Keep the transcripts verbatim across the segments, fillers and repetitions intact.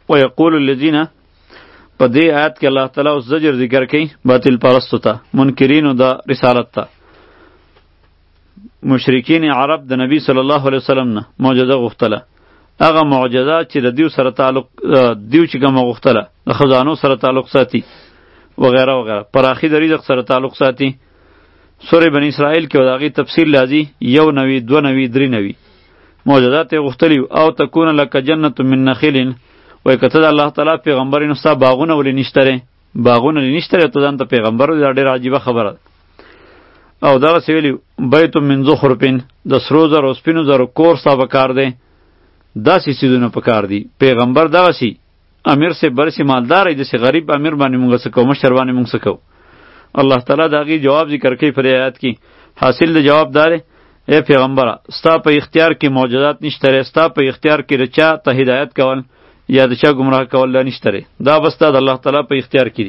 ويقول الذين په دې آیات کې الله تعالی اوس زجر ذکر کوي باطل پرستو ته، منکرینو د رسالت ته. مشرکین عرب د نبی صلی الله علیه وسلم نه معجزه غوښتله. هغه معجزه چې د دیو سره تعلق دیو چې کومه غوښتله د خزانو سره تعلق ساتي وغیره وغیره، پراخي د رزق سره تعلق ساتي. سوره بنی اسرائیل کې وداغي تفصیل لازی یو نوی دو نوی درې نوی معجزات غوښتلی او تکون لک جنت من نخیل، وای کته د الله تعالی پیغمبرینو ستا باغونه ولې نشتره، باغونه نشتره ته ځان ته پیغمبر دا ډېر عجیبه خبره. او دا سویلی بیت من زخرفین، د سرو زرو سپینو زرو کور ستا به کار دی. داسې سیدونه په کار دي. پیغمبر دغه سی امیر سے برسی مالدار دی، داسې غریب امیر باندې مونږ څه کوو، مشر باندې مونږ څه کوو. الله تعالی د هغې جواب ذکر کوي په آیات کې. حاصل د جواب دار ای پیغمبره ستا په اختیار کې معجزات نشته، ستا په اختیار کې د چا ته هدایت کول یا د چا گمراه کول لا نشته، دا بس تا د الله تعالی په اختیار کې دي.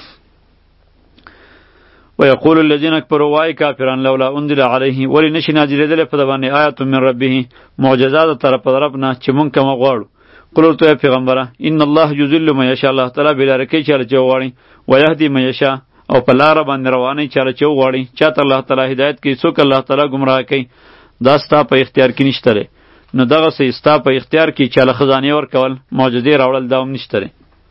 ويقول الذين كفروا واي کافران لولا انزل عليه ولی نشي نازلېدلې په د باندې آیت من ربه معجزات طرف طرفنا چې مونږ کوم غواړو. قل ورته ای پیغمبره ان الله یذل من یشاء، الله تعالی بلاره کوي چاله چې وغواړي، ويهدي من یشاء او په لاره باندې رواني چاله چې وغواړي. چاته الله تعالی هدایت کوي، څوک الله تعالی گمراه کوي. دا ستا په اختیار کې نشته. نو دغه سه ستا په اختیار کې چاله خزانه ور کول، معجزې راوړل دا هم نشته.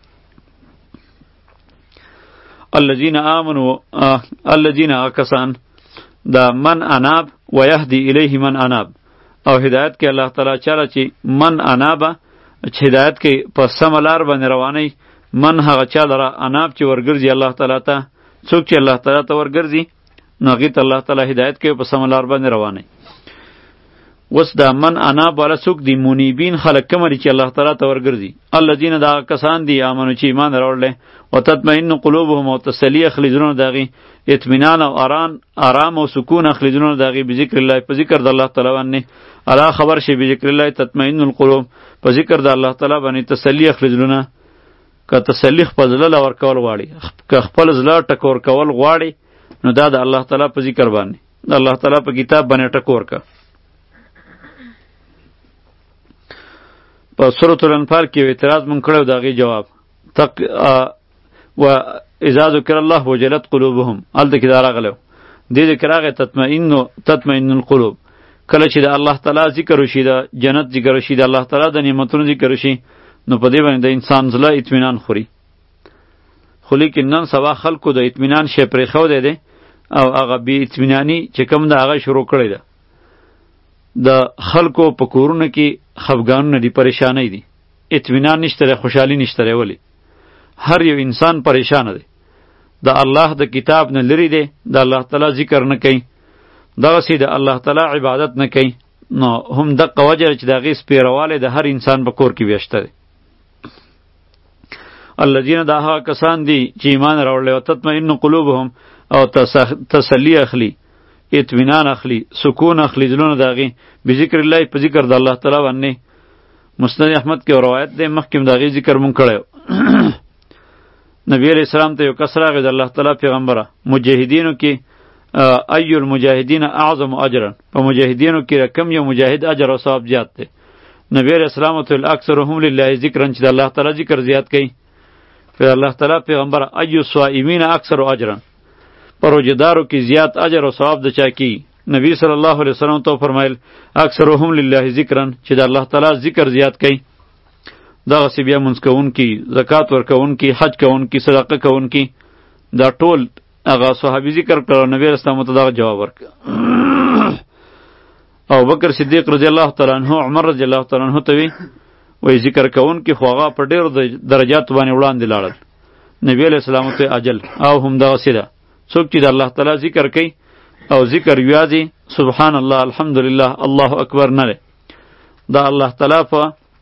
الذين آمنوا آه الذين آکسان دا من اناب ويهدي الیه من اناب، او هدایت کې الله تعالی چاله چې من اناب چې هدایت کې په سم لار باندې رواني، من هغه چا لره اناب چې ورګرځي الله تعالی ته. څوک چې الله تعالی ته ورګرځي نو هغې ته الله تعالی هدایت کوي په سم لار باندې رواني. وس دا من اناب والا څوک دی؟ منیبین خلق کوم دي چې الله تعالی ته ورګرځي. الذین دا کسان دي امنو چې ایمان راوړل او تطمئن قلوبهم او تسلی اخلي زړونه داغي، اطمینان او آرام آرام او سکون اخلي زړونه داغي په ذکر الله، په ذکر د الله تعالی باندې. الا خبر شي په ذکر الله تطمئن القلوب، په ذکر د الله تعالی باندې تسلی اخلي زړونه. که تسلی خپل زړه ور کول غواړي، که خپل زړه ټکور کول غواړي، نو دا د الله تعالی په ذکر باندې، د الله تعالی په کتاب باندې ټکور کا. په سورۃ الانفال کې اعتراض مونږ کړو، دا غي جواب تق و اذا ذکر الله وجلت قلوبهم، الته کې دا راغلو دې ذکر هغه تطمئن تطمئن القلوب. کله چې د الله تعالی ذکر وشي، د جنت ذکر وشي، د الله تعالی د نعمتونو ذکر وشي، نو په دې باندې د انسان زړه اطمینان خوري. خو لیکن نن سبا خلکو د اطمینان شی پرې خو دی او هغه بی اطمینانی چې کوم د هغه شروع کړی ده. د خلکو په کورونه کې خفګانونه دي، پریشانی دي، اطمینان نشته، خوشحالی نشته. ولی هر یو انسان پریشان دی، د الله د کتاب نه لري دی، د الله تعالی ذکر نه کوي، دغسې د الله تعالی عبادت نه کوي. نو هم دغه وجه چې د هغې سپېروالی د هر انسان په کور کې بیاشته دی. الذین دا هغه کسان دي چې ایمان راوړلی او تطمئن قلوبهم او تسلی اخلي، اطمینان اخلی، سکون اخلی زلون داغی بذکر الله، په ذکر د الله تعالی باندې. مسند احمد کې روایت ده، مخکې داغی ذکر مونږ کړو. نبی علیہ السلام ته یو کس راغی د الله تعالی پیغمبره، مجاهدینو کې ای المجاهدین اعظم اجرا، په مجاهدینو کې کم یو مجاهد اجر او ثواب زیات دی. نبی علیہ السلام ته اکثرهم لله ذکرن، چې د الله تعالی ذکر زیات کوي. په الله تعالی پیغمبره ای الصائمین اکثر اجرا، پر روزدارو کې زیات اجر او ثواب د چا کی؟ نبی صلی الله علیه وسلم تو فرمایل اکثرهم لله ذکرن، چې د الله تعالی ذکر زیات کوي. دغه سی بیا منځ کوون کی، زکات ورکون کی، حج کوون کی، صدقه کوون کی، دا ټول هغه صحابي ذکر کړو. نبی رسول الله ته دا جواب ورک. او بکر صدیق رضی الله تعالی عنہ، عمر رضی الله تعالی عنہ ته وی وای ذکر کوون کی خو هغه په ډیرو درجات باندې وړاندې لاړل. نبی علیہ السلام ته اجل او هم دا سیده څوک چې د الله تعالی ذکر کوي او ذکر یادي سبحان الله الحمدلله الله اکبر نه لري، دا الله تعالی په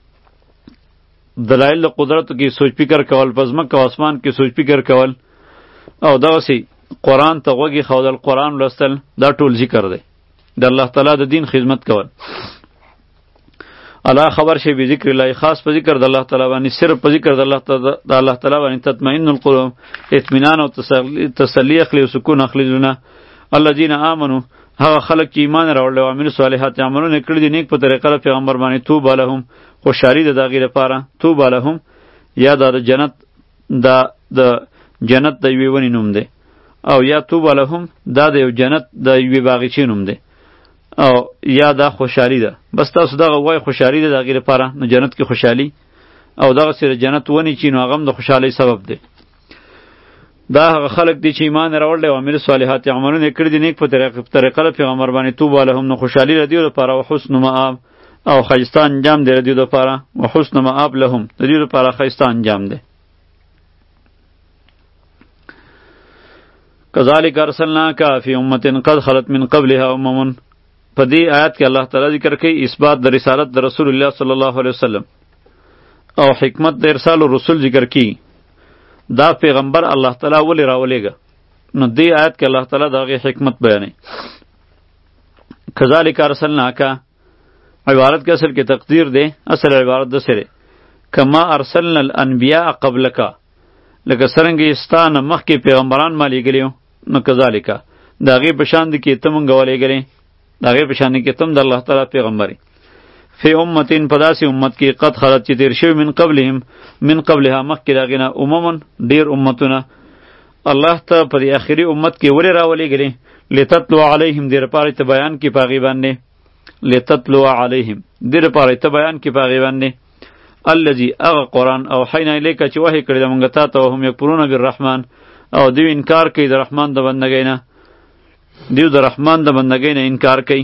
دلایل قدرت کې سوچ فکر کول، پزما کو اسمان کې سوچ فکر کول، او دا وسی قرآن ته غوږی خودل، قرآن لوستل، دا ټول ذکر دی، د الله تعالی د دین خدمت کول. الله خبر شي به ذکر الله، خاص په ذکر د الله تعالی باندې، صرف په ذکر د الله تعالی د الله تعالی باندې تطمئن القلوب، اطمینان او تسلی اخلي او سکون اخلي زونه. الذين آمنوا، هغه خلک چې ایمان راوړل او عمل صالحات عملونه کړی دي نیک په طریقه د پیغمبر باندې، توبه لهم، خوشحالي د داغي لپاره، توبه لهم یا دا د جنت دا د جنت د یوې ونې نوم دی، او یا طوبی لهم دا د یو جنت د یوې باغچې نوم دی، او یا دا خوشحالی ده. بس تاسو دغه وای خوشحالی ده د هغې لپاره، نو جنت کې خوشحالی او دغسې د جنت ونې چې نو هغه هم د خوشحالۍ سبب دی. دا هغه خلق دي چې ایمان راوړلی او عامل صالحات عملونه یې کړي دي نیک په طریقه د پیغمبر باندې. طوبی لهم نو خوشحالي د دوی لپاره او حسن مآب او ښایسته انجام دی د دوی لپاره، و حسن مآب لهم د دوی لپاره ښایسته انجام دی. کذالک ارسلناک فی امة قد خلت من قبلها امم. په دې آیات کې الله تعالی ذکر کوي اثبات د رسالت د رسول الله صلی الله علیه وسلم او حکمت د ارسال الرسول ذکر کی. دا پیغمبر الله تعالی ولی راولېږه، نو دې آیت کې الله تعالی دغه حکمت بیانوي. کذالک ارسلناک عبارت کې اصل کې تقدیر دی، اصل عبارت د سره کما ارسلنا الانبیاء قبلک، لکه څرنګه ستانه مخکې پیغمبران ما لېږلي وو، نو کذالک د هغې په شان دي کې ته مونږ ولېږلې، د هغې په شان دي کې ته هم د الله تعالی پیغمبر فی امتین په داسې امت کې قد خلت چې تیر شوي من قبلهم من قبلها مخکې د هغې نه اممن ډېر امتونه. الله ته په دې آخري امت کې ولې راولېږلې؟ لتتلو علیهم دې لپاره ته بیان کړي په هغې باندې، لتتلو علیهم دې لپاره ته بیان کړي په هغې باندې الذي هغه قرآن اوحینا الیک چې وحی کړی د مونږ تا ته وهم یکفرون بالرحمن او دوی انکار کوي د رحمان د بندګۍ نه، دوی د رحمان د بندګۍ نه انکار کوي.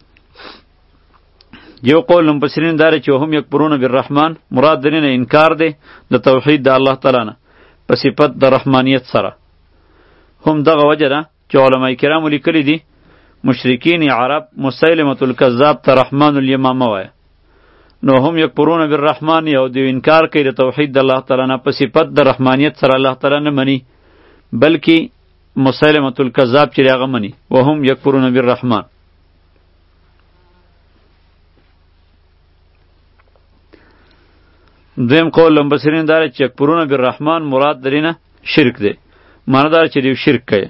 یو قول مفسرین داره چې وهم یکفرون بالرحمن مراد د نه انکار دی د توحید د الله تعالی نه په صفت د رحمانیت سره. هم دغه وجه ده چې علما کرام لیکلي دي مشرکین عرب مسیلمة الکذاب ته رحمان الیمامه وایه، نو هم یکفرون بالرحمن یو دوی انکار کوي د توحید د الله تعالی نه په صفت د رحمانیت سره الله تعالی نه مني، بلکې مسیلمة الکذاب چې هغه مني وهم یکفرون بالرحمن. دویم قول مفسرین داره چې یکفرون بالرحمن مراد درینه شرک دی، معنی داره چې دیو شرک کوي.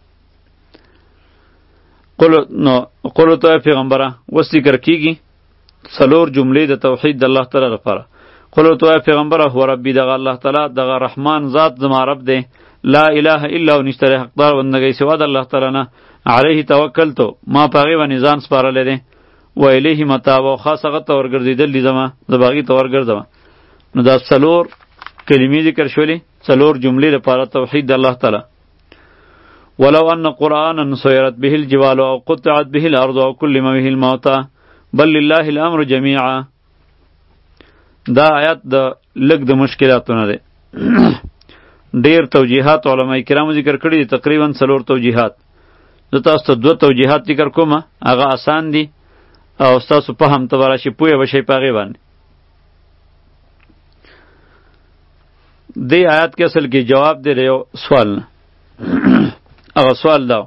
قولو نو قولو ته پیغمبره وس ذکر کیږي څلور جملې د توحید د الله تعالی لپاره. قولو ته پیغمبره هو ربی دغه الله تعالی دغه رحمان ذات زما رب دی، لا اله الا هو نشته حقدار بندګۍ سوا د الله تعالی نه، علیه توکلتو ما په هغې باندې ځان سپارلی دی، و الیه متاب او خاص هغه ته ورګرځېدل دي زما زه به هغې ته ورګرځم. نو دا څلور کلمې ذکر شولې، څلور جملې لپاره توحید د الله تعالی. ولو ان قرآنا سیرت به الجبال او قطعت به الارض او کلم به الموتى بل لله الامر جميعا. دا آیات د لږ د مشکلاتونه دی. ډیر توجیهات علما کرامو ذکر کړي دي، تقریبا څلور توجیهات. زه تاسو ته دوه توجیهات ذکر کوم، هغه آسان دي او ستاسو فهم ته به راشي، پوهه به شئ په هغې باندې. دې آیات کې اصل کې جواب دی د یو سوال نه. هغه سوال دا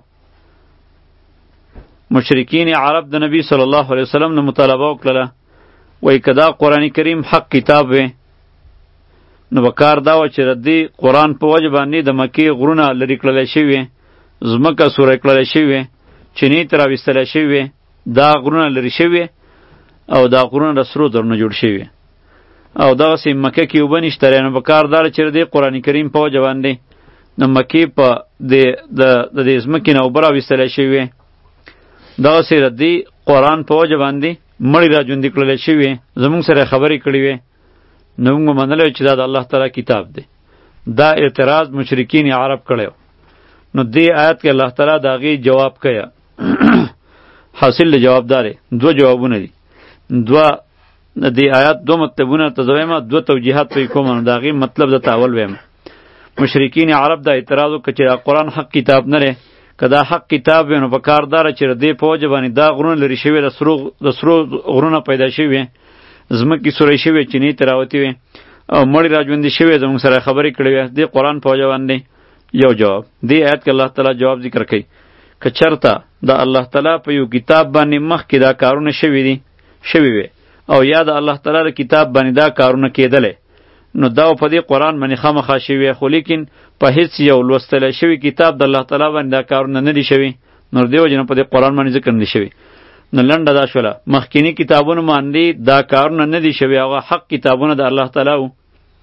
مشرکین عرب د نبی صلی الله علیه وسلم نه مطالبه وکړله، وایي که دا قرآن کریم حق کتاب وی نو به کار دا وه چې د دې قرآن په وجه باندې د مکې غرونه لرې کړلی شوي، ځمکه سوری کړلی شوې، چینې ته راویستلی شوې، دا غرونه لرې شوي او دا غرونه د سرو زرو نه جوړ شوي او دغسې مکه کې اوبه نشته دی. نو په کار دا چې د دې قرآن کریم په وجه باندې د مکې په د دې ځمکې نه اوبه راویستلی شوي، دغسې د دې قرآن په وجه باندې مړی را ژوندي کړلی شوي، زموږ سره خبرې کړې وې، نو موږ منلی چې دا د الله تعالی کتاب دی. دا اعتراض مشرکین عرب کړی. نو دې آیت کې الله تعالی د هغې جواب کوي. حاصل د جواب داره دوه جوابونه دي، دوه د دې آیات دوه مطلبونه ته زه وایم، دوه توجیهات پرې کوم. نو د هغې مطلب درته اول وایم. مشرکین عرب دا اعتراض وکړه چې دا قرآن حق کتاب نه دی، که دا حق کتاب وي نو په کار داره چې د دې په وجه باندې دا غرونه لرې شوي، د سرو د سرو غرونه پیدا شوي، ځمکې سوری شوې، چینې ته راوتې وې او مړی را ژوندي شوي، زموږ سره خبرې کړې وې، دې قرآن په وجه باندې. یو جواب دې آیت کې الله تعالی جواب ذکر کوي، که چرته د الله تعالی په یو کتاب باندې مخکې دا کارونه شوي دي شوي وي او یا د الله تعالی د کتاب باندې دا کارونه کېدلی، نو دا په دې قرآن باندې خامخا شوي، خو لیکن په هیڅ یو لوستلی شوي کتاب د الله تعالی باندې دا کارونه نه دي شوي، نو دې وجې نه په دې قرآن باندې ذکر نه دي شوي. نو لنډه دا شوله، مخکینی کتابونو باندې دا کارونه نه دي شوي، هغه حق کتابونه د الله تعالی وو.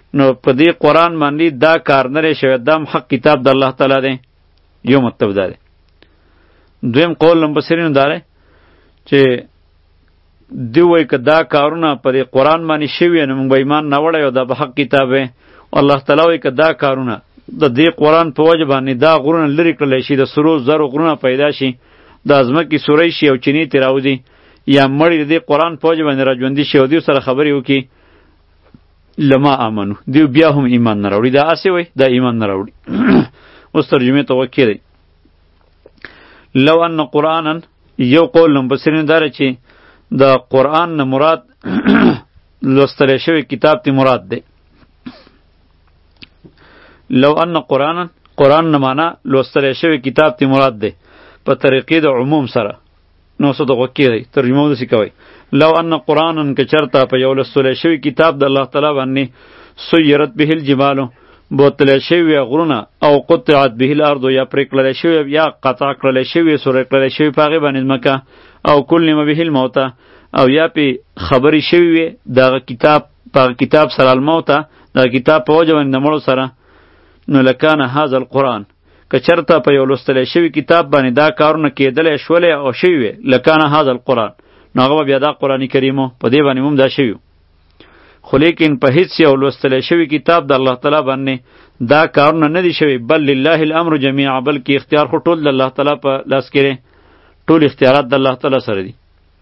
نو په دې قرآن باندې دا کار نه دی شوی، دا حق کتاب د الله تعالی دی. یو مطلب دا دی. دویم قول مفسرینو دا دی چې دی وایي که دا کارونه په دې قرآن باندې شوي نو موږ به ایمان نه وړی او دا به حق کتاب وی. الله تعالی وایي که دا کارونه د دې قرآن په وجه باندې دا غرونه لرې کړلی شي، د سرو زرو غرونه پیدا شي، د ځمکې سوری شي او چینې ترې راوځي، یا مړی د دې قرآن په وجه باندې راژوندي شي او دیو سره خبرې وکړي، لما آمنو، دیو بیا هم ایمان نه راوړي. دا هسې وایي دا ایمان نه راوړي. اوس ترجمې ته وکې دی. لو ان قرآنا، یو قول مفسرین دا دی چې د قرآن نه مراد لوستلی شوی کتاب تی مراد دی. لو ان قرآن، قرآن نه معنا لوستلی شوی کتاب تی مراد دی په طریقې د عموم سره. نو څه دغه کې دی ترجمه وداسې کوئ. لو ان قرآنا که چرته په یو لوستلی شوی کتاب د الله تعالی باندې سیرت به الجبال، بوتلی شوي غرونه، او قطعت به الارض، یا پرې کړلی شوي یا قطع کړلی شوي سوری کړلی شوي په هغې باندې ځمکه، او کلم به الموته، او یا پې خبرې شوي وي دغه کتاب په کتاب سره الموته، دغه کتاب په وجه باندې د مړو سره، نو لکان هذا القرآن، که چرته په یو لوستلی شوي کتاب باندې دا کارونه کېدلی شولی او شوي وي، لکان هذا القرآن، نو هغه به بیا دا قرآن کریم په دې باندې هم دا شوي. خو لیکن په هیڅ یو لوستلی شوي کتاب د الله تعالی باندې دا کارونه نه دي شوي. بل لله الامر جمیعا، بلکې اختیار خو ټول د الله تعالی په لاس کې دی، ټول اختیارات د الله تعالی سره دي.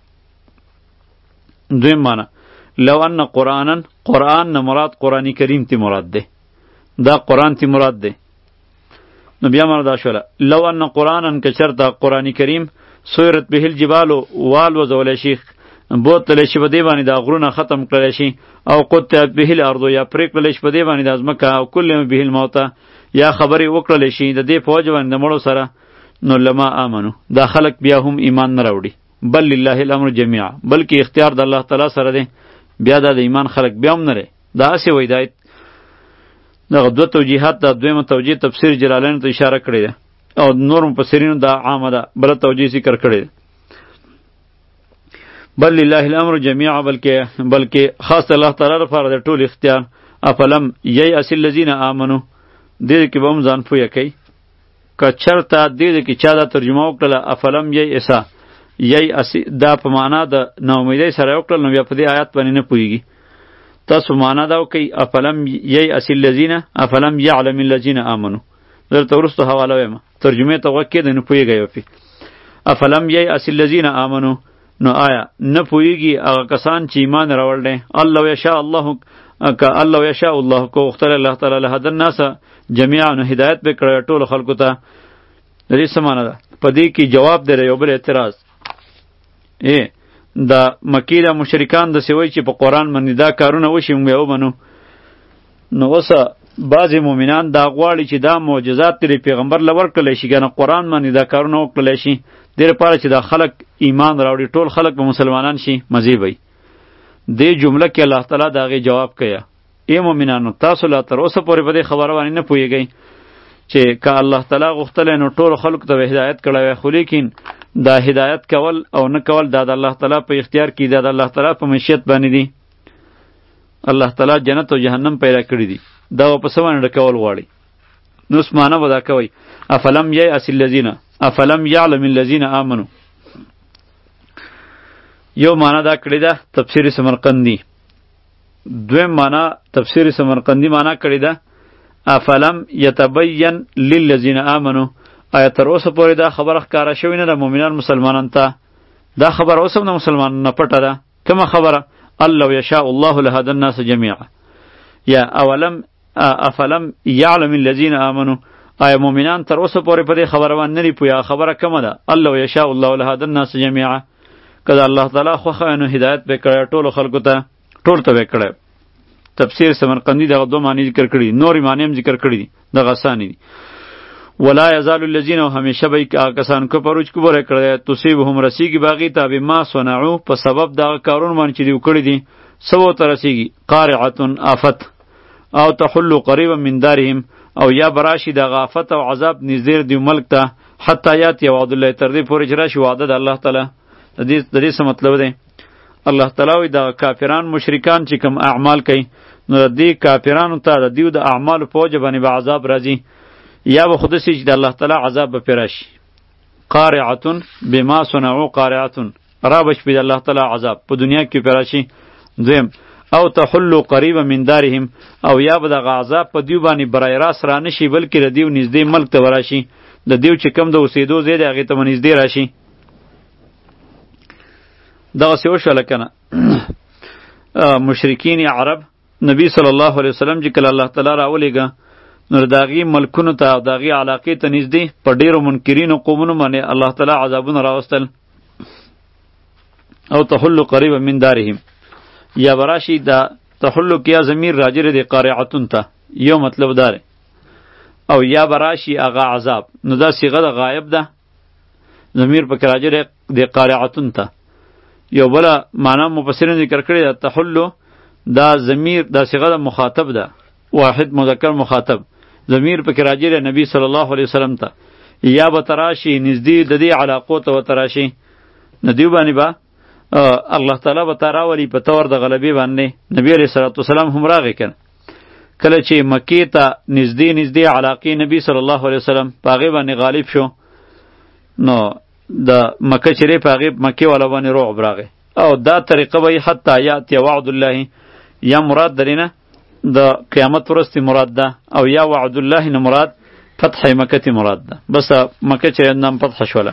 دویم معنی لو ان قرآنا، قرآن نه مراد قرآن کریم تی مراد دی، دا قرآن تی مراد دی. نو بیا معنی دا شوله لو ان قرآنا که چرته قرآن کریم سیرت به الجبال والوزولی شي، بوتلی شي په دې باندې دا غرونه ختم کړلی شي، او قطعت به الارض، یا پرې کړلی شي په دې باندې دا ځمکه، او کلم به الموته، یا خبرې وکړلی شي د دې په وجه باندې د مړو سره، نو لما آمنو، دا خلق بیا هم ایمان نه راوړي. بل لله الامر جمیعا، بلکې اختیار د الله تعالی سره دی، بیا دا د ایمان خلق بیا هم نه دی. دا هسې وایي دا دغه دوه توجیهات، دا دویمه توجیه تفسیر جلالین ته اشاره کړې ده، او نور مفسرینو دا عامه ده، بله توجیه ذکر کړې ده. بل لله الامر جميعا، بلکې بلکې خاص الله تعالی لپاره د ټول اختیار. افلم ییأس الذین آمنو، دې کې به هم ځان پویه کوي که چرته دې کې چا دا ترجمه وکړله افلم ییأس، ییأس دا په معنا د ناامیدۍ سره وکړل، نو بیا په دې آیات باندې نه پوهېږي. تاسو معنا دا وکئ افلم ییأس الذین، افلم یعلم الذین آمنو. درته وروسته حواله وایم، ترجمې ته غوږ کېږدئ نو پوهېږئ وپې. افلم ییأس الذین آمنو، نو آیا نه پوهیږي هغه کسان چې ایمان راوړل دي. الله یشاء الله، که الله یشاء الله کو اختر الله تعالی له هدن الناس جميعا، نو هدایت به کړی ټول خلکو ته. د دې څه معنی ده؟ په دې کې جواب دی یو بل اعتراض. ای د مکې د مشرکان داسې وایي چې په قرآن باندې دا کارونه وشي موږ به ومنو. نو اوسه بعضې مؤمنان دا غواړي چې دا معجزات ترې پیغمبر له ورکړلی شي، که نه قرآن باندې دا کارونه وکړلی شي، دې لپاره چې دا خلک ایمان راوړي، ټول خلک به مسلمانان شي، مزې به وي. دې جمله کې الله تعالی د هغې جواب کوي. ای مؤمنانو، تاسو لا تر اوسه پورې په دې خبره باندې نه پوهېږئ چې که الله تعالی غوښتلی نو ټولو خلکو ته به هدایت کړی وی، خو لیکن دا هدایت کول او نه کول دا د الله تعالی په اختیار کې، دا د الله تعالی په مشیت باندې دي. الله تعالی جنت او جهنم پیدا کړي دي، دا په څه باندې ډکول غواړي. نو اوس معنی به دا کوئ افلم ییأس الذین، افلم یعلم الذین آمنو. یو معنی دا کړی ده تفسیر سمرقندی. دویم معنی تفسیر سمرقندی معنی کړی ده افلم یتبین للذین آمنو، آیا تر اوسه پورې دا خبره ښکاره شوې نه ده مؤمنان مسلمانانو ته؟ دا خبره اوس هم د مسلمانانو نه پټه ده. کومه خبره؟ الله یشاء الله لهدى الناس جميعا. یا اولم افلم یعلم الذین آمنو، آیا مؤمنان تر اوسه پورې په دې خبره باندې نه دي پوهه؟ خبره کومه ده؟ الله یشاء الله لهدى الناس جميعا. که د الله تعالی خوښه نو هدایت به کړی ټولو خلکو ته، ټول ته به کړی. تفسیر سمرقندی دغه دوه معنی ذکر کړي، نورې معنی هم ذکر کړي دي، دغه اسانې دي. ولا یزال الذین، او همیشه به هغه کسان کفرو چې کفر یې کړی تصیبهم رسیږي به هغې ته بما صنعوا، په سبب دغه کارونو باندې چې دوی کړي دي، څه ورته رسیږي؟ قارعة آفت، او تحل قریبا من دارهم، او یا براشي دغه آفت او عذاب نږدې دی ملک ته، حتی یاتي وعد الله، تر دې پورې چې راشي وعده د الله تعالی. د دې د دې څه مطلب دی؟ الله تعالی وایي دغه کافران مشرکان چې کوم اعمال کوي نو دې کافرانو ته د دیو د اعمالو په وجه باندې به عذاب راځي، یا به خو داسې چې د الله تعالی عذاب به پرې راشي. قارعتون بما صنعوا قارعتون، را به شي د الله تعالی عذاب په دنیا کې پرې راشي. دویم او تحلوا قریبا من دارهم، او یا به دغه عذاب په دیو باندې برای راست را نشي بلکې د دیو نږدې ملک ته وراشي، د دیو چې کم د اوسېدو ځای دی هغې ته به نږدې راشي. دغسې وشوله که نه مشرکین عرب نبی صلی الله علیه وسلم چې کله الله تعالی راولېږه نو د هغې ملکونو ته او د هغې علاقې ته نږدې په ډېرو منکرینو قومونو باندې الله تعالی عذابونه راوستل. او تحلوا قریبا من دارهم، یا براشي دا تحلو کیا ضمیر راجر دی قارعتون ته، یو مطلب داره، او یا براشي هغه عذاب، نو دا صیغه د غایب ده، ضمیر پکې راجر دی قارعتون ته. یو بله معنا مفسرین ذکر کړی ده تحلو دا ضمیر دا صیغه د مخاطب ده، واحد مذکر مخاطب، ضمیر پکې راجر نبی صلی الله علیه وسلم ته، یا به تراشي نږدې د دې علاقو ته وتراشي، نو دیو باندې به الله تعالی به تا راولي په طور د غلبې باندې. نبی علیه صلوات وسلام هم راغی کنه کله چې مکې ته نږدې نږدې علاقې نبی صلی الله علیه وسلم په هغې باندې غالب شو، نو د مکه چې دی په هغې مکې والا باندې رعب راغی. او دا طریقه به حتی یاتي وعد الله، یا مراد درې نه د قیامت ورځ مراد ده، او یا وعد الله نه مراد فتح مکه مراد ده. بس مکه چې نام فتح شوله.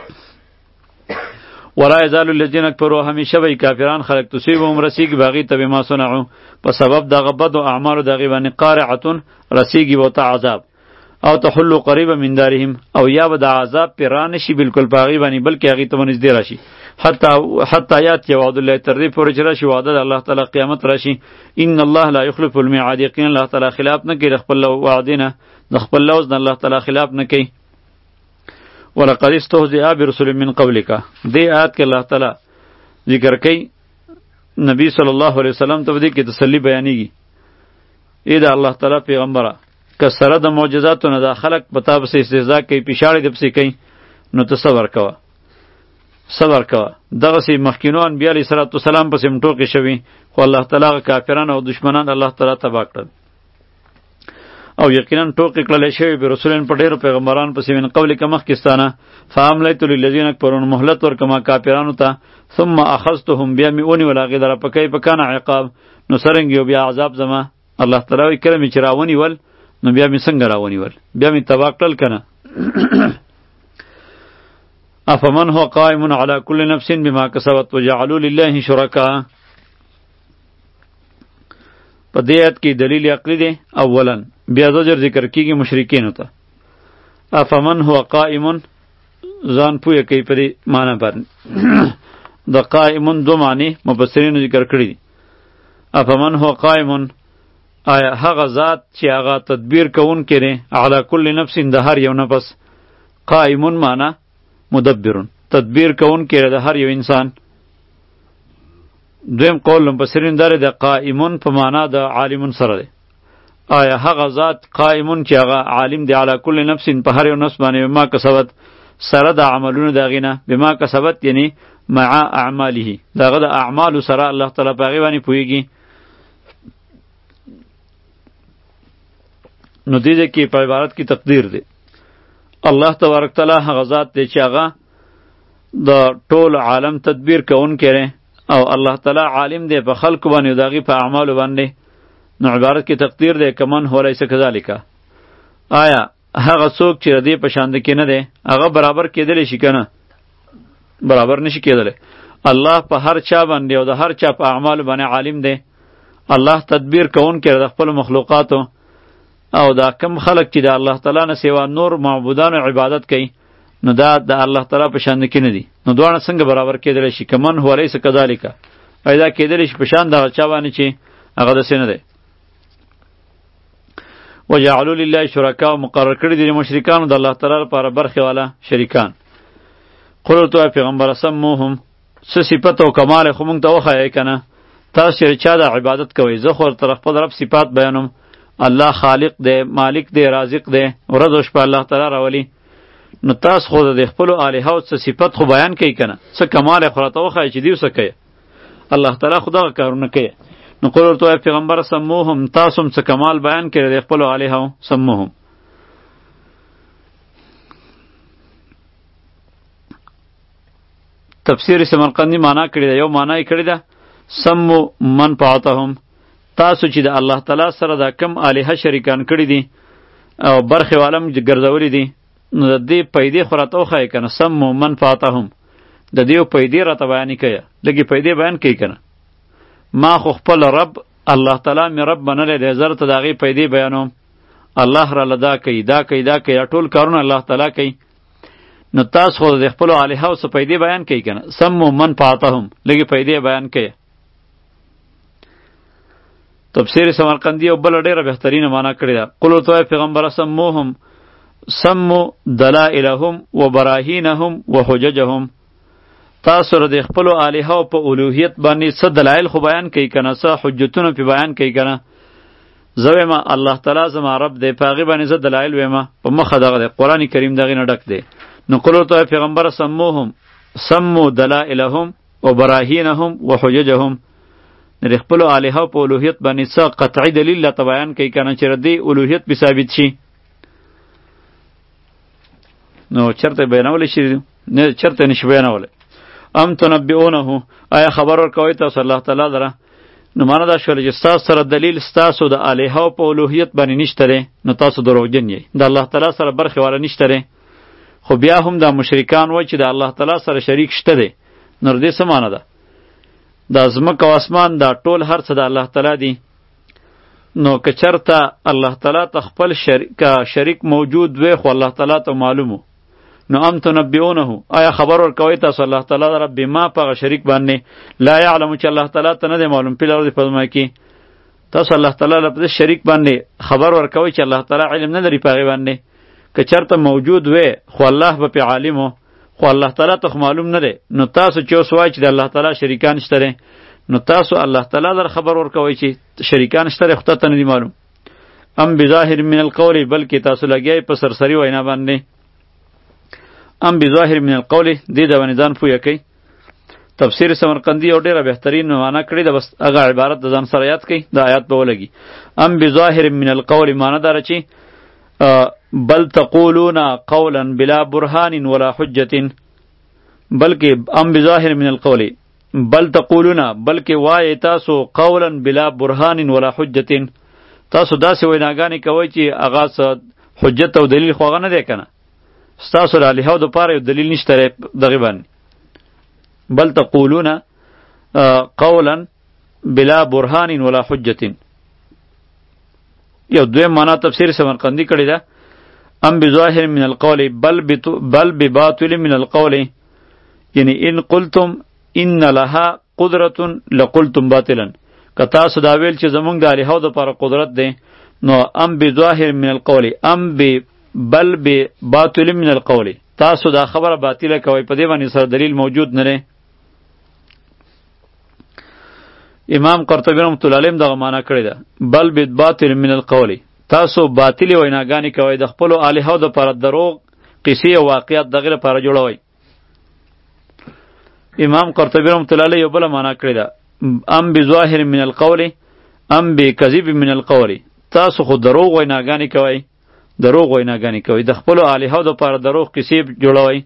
ولا یزال الذین کفروا، همیشه به کافران خلق تصیبهم رسیږي باغی ته بما صنعوا، په سبب دغه بد او اعمالو دغه باندې قارعتون رسیږي وته عذاب. او تحلوا قریبا من دارهم، او یا به د عذاب پر رانشي بالکل باغی باندې بلکې هغه ته نږدې راشي. حتی حتی یات وعد الله تر دې پورې چې راشي وعده د الله تعالی قیامت راشي. ان الله لا یخلف الميعاد، یقینا الله تعالی خلاف نه کوي خپل وعدینه، د خپل لوز د الله تعالی خلاف نه کوي. ولقد استهزئ برسل من قبلک، دې آیات کې الله تعالی ذکر کوي نبی صلی الله علیه وسلم ته دې کې تسلی بیانېږي. اې دا الله تعالی پیغمبره که سره د معجزاتو نه دا خلق په تا پسې استهزاء کوي، پیشاړې دې پسې کوي، نو ته صبر کوه صبر کوه. دغسې مخکینو انبیا علیه صلات وسلام پسې هم ټوکې شوي، خو الله تعالی کافران او دشمنان الله تعالی تباه کړل. او یقینا ټوکې کړلی شوي به رسولین په ډېرو پیغمبران پسې من قبلک مخکستانه. فاملیت للذین یکفرون، مهلت ورکما کافرانو ته. ثم اخذتهم، بیا مې ونیول هغې لره په کیف کان عقاب، نو څرنګه یو بیا عذاب زما. الله تعالی وایي کله مې چې راونیول نو بیا مې څنګه راونیول، بیا مې تباه کړل که نه. افمن هو قائم علی کل نفس بما کسبت وجعلوا لله شرکاء. په دې آیت کې دلیل عقلی دی. اولا بیا زجر ذکر کیږي مشرکینو ته. افمن هو قائم، ځان پوهه کوي په دې معنی باندې. د قائمون دو معنی مفسرینو ذکر کړي دي. افمن هو قائم، آیا هغه ذات چې هغه تدبیر کوونکی دی علی کل نفس د هر یو نفس. قائمون معنی مدبرون، تدبیر کوونکی دی د هر یو انسان. دویم قول مفسرین داره د قائمون په معنا د عالمون سره دی. آیا هغه ذات قائمون چې هغه عالم دی علی کل نفس په هر یو نفس باندې بما کسبت، سره د عملونو د هغې نه. بما کسبت یعنی مع اعماله، د هغه د اعمالو سره الله تعالی په هغې باندې پوهېږي. نو دې ځای کې په عبارت کې تقدیر دی. الله تبارک تعالی هغه ذات دی چې هغه د ټول عالم تدبیر کوونکی دی، او الله تعالی عالم دی په خلق باندې او د هغې په اعمالو باندې. نو عبارت کې تقدیر دی کمن هو لیس کذالک. آیا هغه څوک چې د دې په شان کې نه دی هغه برابر کېدلی شي که نه؟ برابر نشي کېدلی. الله په هر چا باندې او د هر چا په اعمالو باندې عالم دی. الله تدبیر کوونکی د خپل مخلوقاتو، او دا کم خلق چې د الله تعالی نه سوا نور معبودانو عبادت کوي، نو دا د الله تعالی په شان کې نه دي. نو دواړه څنګه برابر کېدلی شي؟ کمن هو لیس کذالک. پیدا کېدلی شي په شان دغه چا باندې چې هغه داسې نه دی. وجعلوا لله شرکاء، مقرر کړي دي مشرکانو د الله تعالی لپاره برخې والا شریکان. قل ورته پیغمبره سموهم، څه صفت او کمال خو موږ ته وښایئ که نه؟ تاسو چې چا د عبادت کوئ، زه خو ورته خپل رب صفات بیانوم. الله خالق دی، مالک دی، رازق دی، ورځ او شپه الله تعالی راولي. نو تاسو خو د خپلو الهو څه صفت خو بیان کوئ که نه؟ څه کمال خو راته وښایئ چې دیو څه کوي. الله تعالی خو دغه کارونه کوي. نو قول ورته پیغمبر سموهم تاسو هم څه کمال بیان کړی د خپلو الهو سموهم. تفسیر سمرقندی معنا کړی ده، یو معنا یې کړی ده سمو منفعتهم، تاسو چې د الله تعالی سره دا کم الهه شریکان کړي دي او برخې والم ګرځولي دي، نو د دې پیدې خو راته وښایه که نه. سمو منفعتهم، د دې پیدې راته بیانې کړه، لږې پیدې بیان کړي که نه. ما خو خپل رب الله تعالی مې رب منلی دی، زه درته د هغې پیدې بیانوم. الله راله دا کوي دا کوي دا کوي، دا ټول کارونه الله تعالی کوي. نو تاسو خو د خپلو الهو څه پیدې بیان کوي که نه. سمو منفعتهم، لږې پیدې بیان کړه. تفسیر سمرقندی او بل ډیره بهترینه معنا کړی ده. قل ورته پیغمبر سموهم سمو دلائلهم و براهینهم و حججهم، تاسو د خپلو الهو په الوهیت باندې څه دلایل خو بیان کوي که نه، څه حجتونه پې بیان کوي که نه. زه وایم الله تعالی زما رب دی، په هغې باندې زه دلایل وایم، په مخه دغه دی، قرآن کریم دغې نه ډک دی. نو قل ورته پیغمبر سموهم سمو دلائلهم و براهینهم و حججهم، د خپلو الهو په الوهیت باندې څه قطعي دلیل راته بیان کوي که نه چې د دې الوهیت پې ثابت شي. نو چېرته بیانولی شي نه، چېرته نشي بیانولی. ام تنبئونه، آیا خبر ورکوئ تاسو الله تعالی لره؟ نو معنا دا شوله چې ستاسو سره دلیل ستاسو د الهو په الوهیت باندې نشته دی، نو تاسو دروغجن یئ، د الله تعالی سره برخې والا نشته دی. خو بیا هم دا مشرکان وایي چې د الله تعالی سره شریک شته دی. نو د دې څه معنا ده؟ دا ځمکه او اسمان دا ټول هر څه د الله تعالی دی. نو که چېرته الله تعالی ته خپل شریک شریک موجود وی خو الله تعالی ته معلومو، نو ام تنبئونه، آیا خبر ورکوئ تاسو الله تعالی لره بما په هغه شریک باندې لا یعلم چې الله تعالی ته نه دی معلوم فی الارض په ځمکه کې. تاسو الله تعالی له په شریک باندې خبر ورکوئ چې الله تعالی علم نه لري په هغې باندې. که چېرته موجود وی خو الله به پې عالم و، خو الله تعالی ته خو معلوم نه دی. نو تاسو چې اوس وایئ چې د الله تعالی شریکان شته دی، نو تاسو الله تعالی لره خبر ورکوئ چې شریکان شته دی، خو ته نه دی معلوم. ام بظاهر من القول، بلکې تاسو لګیئ په سرسري وینا باندې. ام بظاهر من القول، دې د باندې ځان پویه کوي. تفسیر سمرقندی یو ډیره بهترین معنا کړې ده، بس هغه عبارت د ځان سره یاد کړئ، د آیات به ولګي. ام بظاهر من القول معنا داره چې بل تقولون قولا بلا برهان ولا حجة، بلکې ام بظاهر من القول بل تقولون، بلکې وایي تاسو قولا بلا برهان ولا حجة، تاسو داسې ویناګانې کوئ چې هغه حجت او دلیل خو هغه نه دی که نه، ستاسو د الهو دپاره یو دلیل نشته دی دغې باندې. بل تقولون قولا بلا برهان ولا حجة. یو دویم معنا تفسیر سمرقندی کړی ده، ام بظاهر من القول بل بل بباطل من القول، یعنی ان قلتم ان لها قدرة لقلتم باطلا، که تاسو دا ویل چې زمونږ د الهو دپاره قدرت دی، نو ام بظاهر من القول ام ب بل بباطل من القول، تاسو دا خبره باطله کوي، په دې باندې سره دلیل موجود نه دی. امام قرطبی رحمۃ اللہ علیہ دغه معنا کړی ده، بل بباطل من القول، تاسو باطلې ویناګانې کوئ، د خپلو الهو دپاره دروغ قصې او واقعات دغې لپاره جوړوئ. امام قرطبی رحمۃ اللہ علیہ یو بله معنا کړې ده، ام بظاهر من القول ام بکذب من القول، تاسو خو دروغ ویناګانې کوئ، دروغ ویناګانې کوئ، د خپلو الهو دپاره دروغ قصې جوړوئ.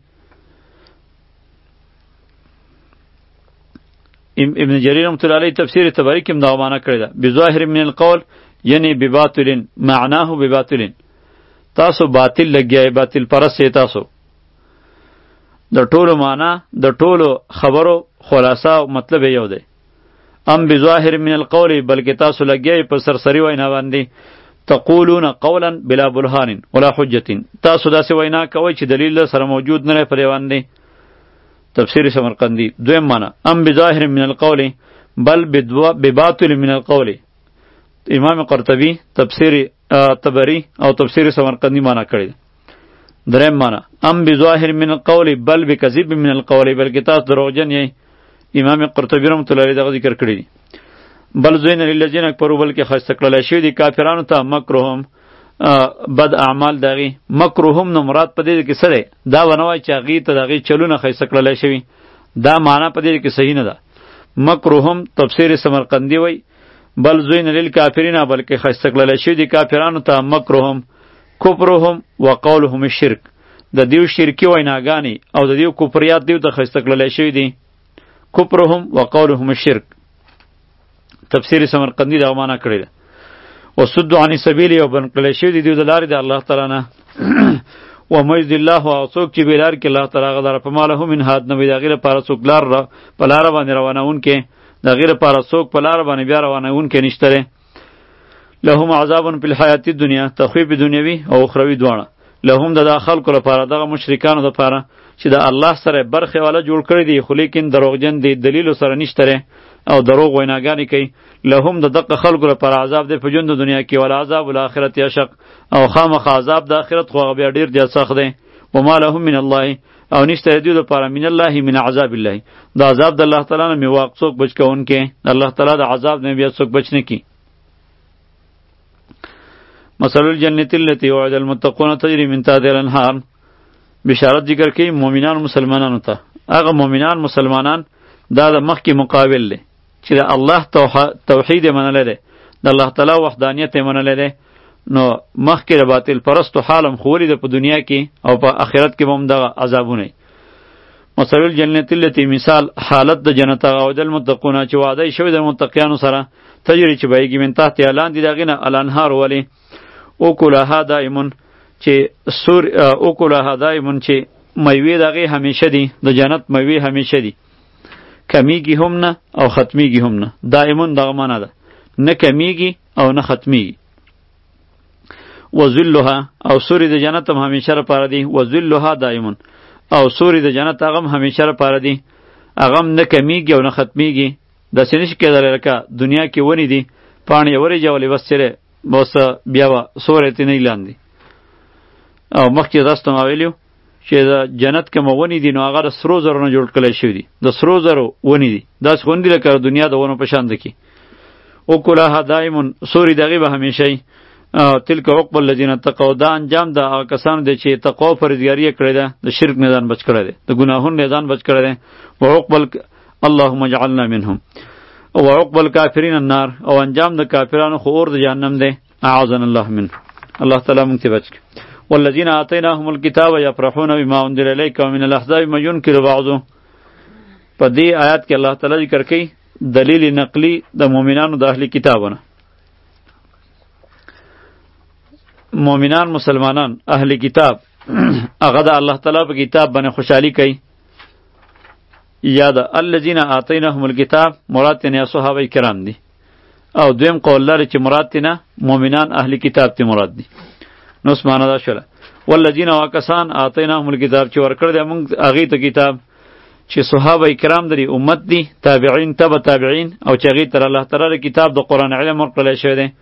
ابن جریر رحمۃ اللہ علیہ تفسیر طبری کې هم دغه معنا کړې ده، بظاهر من القول یعنی بباطل معناه بباطل، تاسو باطل لګیای، باطل پرست تاسو. د ټولو معنا د ټولو خبرو خلاصه او مطلب یو دی. ام بظاهر من القول، بلکې تاسو لګیای په سرسری وینا باندې، تقولون قولا بلا برهان ولا حجة، تاسو داسې وینا کوئ چې دلیل سره موجود نه لري پرې باندې. تفسیر سمرقندی دویم معنا ام بظاهر من القول بل بباطل من القول، امام قرطبی تفسیر طبری او تفسیر سمرقندی معنا کړی. دریم معنا ام بظاهر من القول بل بکذب من القول، بلکې تاسو دروغجن یئ، امام قرطبی رحمۃ اللہ علیہ دغه ذکر کړی دی. بل زین للذین کفروا، بلکې خسته کړلی شوي دي کافرانو ته مکرهم بد اعمال دغې. مکرهم نو مراد په دې کې څه دی؟ دا ونه وایي چې هغې ته د هغې چلونه ښایسته کړلی شوي، دا معنا په دې کې صحیح نه ده. مکرهم تفسیر سمرقندی وایي بل زوین للکافرین بلکې خسته کړل شوي دي کافرانو ته مکرهم کفرهم و قولهم الشرک د دیو شرکی ویناګانی او د دیو کفریات دیو ته خسته کړل شوي دي کفرهم و قولهم الشرک تفسیر سمرقندی دا معنا کړی ده وصد عن سبیل او بن کړل شوي دي دیو د لارې د الله تعالی نه و مجد الله او څوک چې بیلار کې الله تعالی غدار په ماله من هاد نو دا غیره پاره څوک لار را په لار باندې روانون کې دا غیره پاره څوک په لار باندې بیا روانون کې نشته لهم عذاب فی الحیات الدنیا تخویف دنیوی او اخروی دواړه لهم د خلکو لپاره دغه مشرکانو لپاره چې د الله سره برخه والا جوړ کړی دی خو لیکن دروغجن دی دلیل سره نشته او دروغ ویناګانی کوي لهم د دغه خلکو لپاره عذاب دی په ژوند د دنیا کې ول عذاب الاخرت یشق او خامخ عذاب د آخرت خو بیا ډیر ډیر سخت دی و ما لهم من الله او نشته دی لپاره من الله من عذاب الله د عذاب د الله تعالی نه میواق څوک بچ کونکي الله تعالی د عذاب نه بیا څوک بچ نه کی مثل الجنة التي وعد المتقون تجري من تحتها الانهار بشارت ذکر کوي مؤمنان مسلمانانو ته هغه مؤمنان مسلمانان دا د مخ کې مقابل دي چې د الله توحید منل دي د الله تعالی وحدانیت منل دي نو مخ کې د باطل پرستو حالم خوري د په دنیا کې او په آخرت کې هم د عذابونه مثل الجنة التي مثال حالت د جنت او د المتقون چې وعده شوی د متقینانو سره تجري چې بهږي من تحتها لاندې دغه الانهار ولی او کلها دایمون چې سور او کلها دایمون چې میوه دغه همیشه دی د جنت میوه همیشه دی کمیږي هم نه او ختمیږي هم نه دایمون دغه معنا ده نه کمیږي او نه ختمیږي وذلها او سوري د جنت هم همیشه لپاره دی وذلها دایمون او سوري د جنت هغه هم همیشه لپاره دی هغه نه کمیږي او نه ختمیږي د سینش کې درلکه دنیا کې ونی دی پانی اوري جوړې وسره بس بیا و سورې تی نه لاندې او مخکې راستو ما ویلو چې د جنت کې مونی دي نو هغه د سرو زرو نه جوړ کړی شوی دي د سرو زرو ونی دي داسې خوندي لکه دنیا د ونو په شان ده کې او کلها دایمون سوري دغې به همیشه تلک عقب الذین اتقوا دا انجام د هغه کسانو دی چې تقوا او پرهیزګاري یې کړې ده د شرک نه ځان بچ کړی دی د ګناهونو نه ځان بچ کړی دی و عقبل اللهم اجعلنا منهم او عقب الکافرین النار او انجام د کافرانو خو اور د جهنم دی اعاذنا الله منه الله تعالی مونږ ته بچ والذین آتیناهم الکتاب یفرحون بما انزل الیک ومن الاحزاب ما ينکر بعضه په دې آیات کې الله تعالی ذکر کوي دلیل نقلی د مؤمنانو د اهلی کتابونه مؤمنان مسلمانان اهلی کتاب هغه د الله تعالی په کتاب باندې خوشحالي کوي یا د الذین آتیناهم الکتاب مراد تنه صحابه کرام دي او دویم قول لري چې مراد تنه مؤمنان اهلی کتاب تی مراد دي نو سمانه دا شوله والذین واکسان آتیناهم الکتاب چې ورکړ دې موږ هغه ته کتاب چې صحابه کرام دي امت دي تابعین تبع تابعین او چې هغه تر الله تعالی کتاب د قران علم ورکړل شوی دی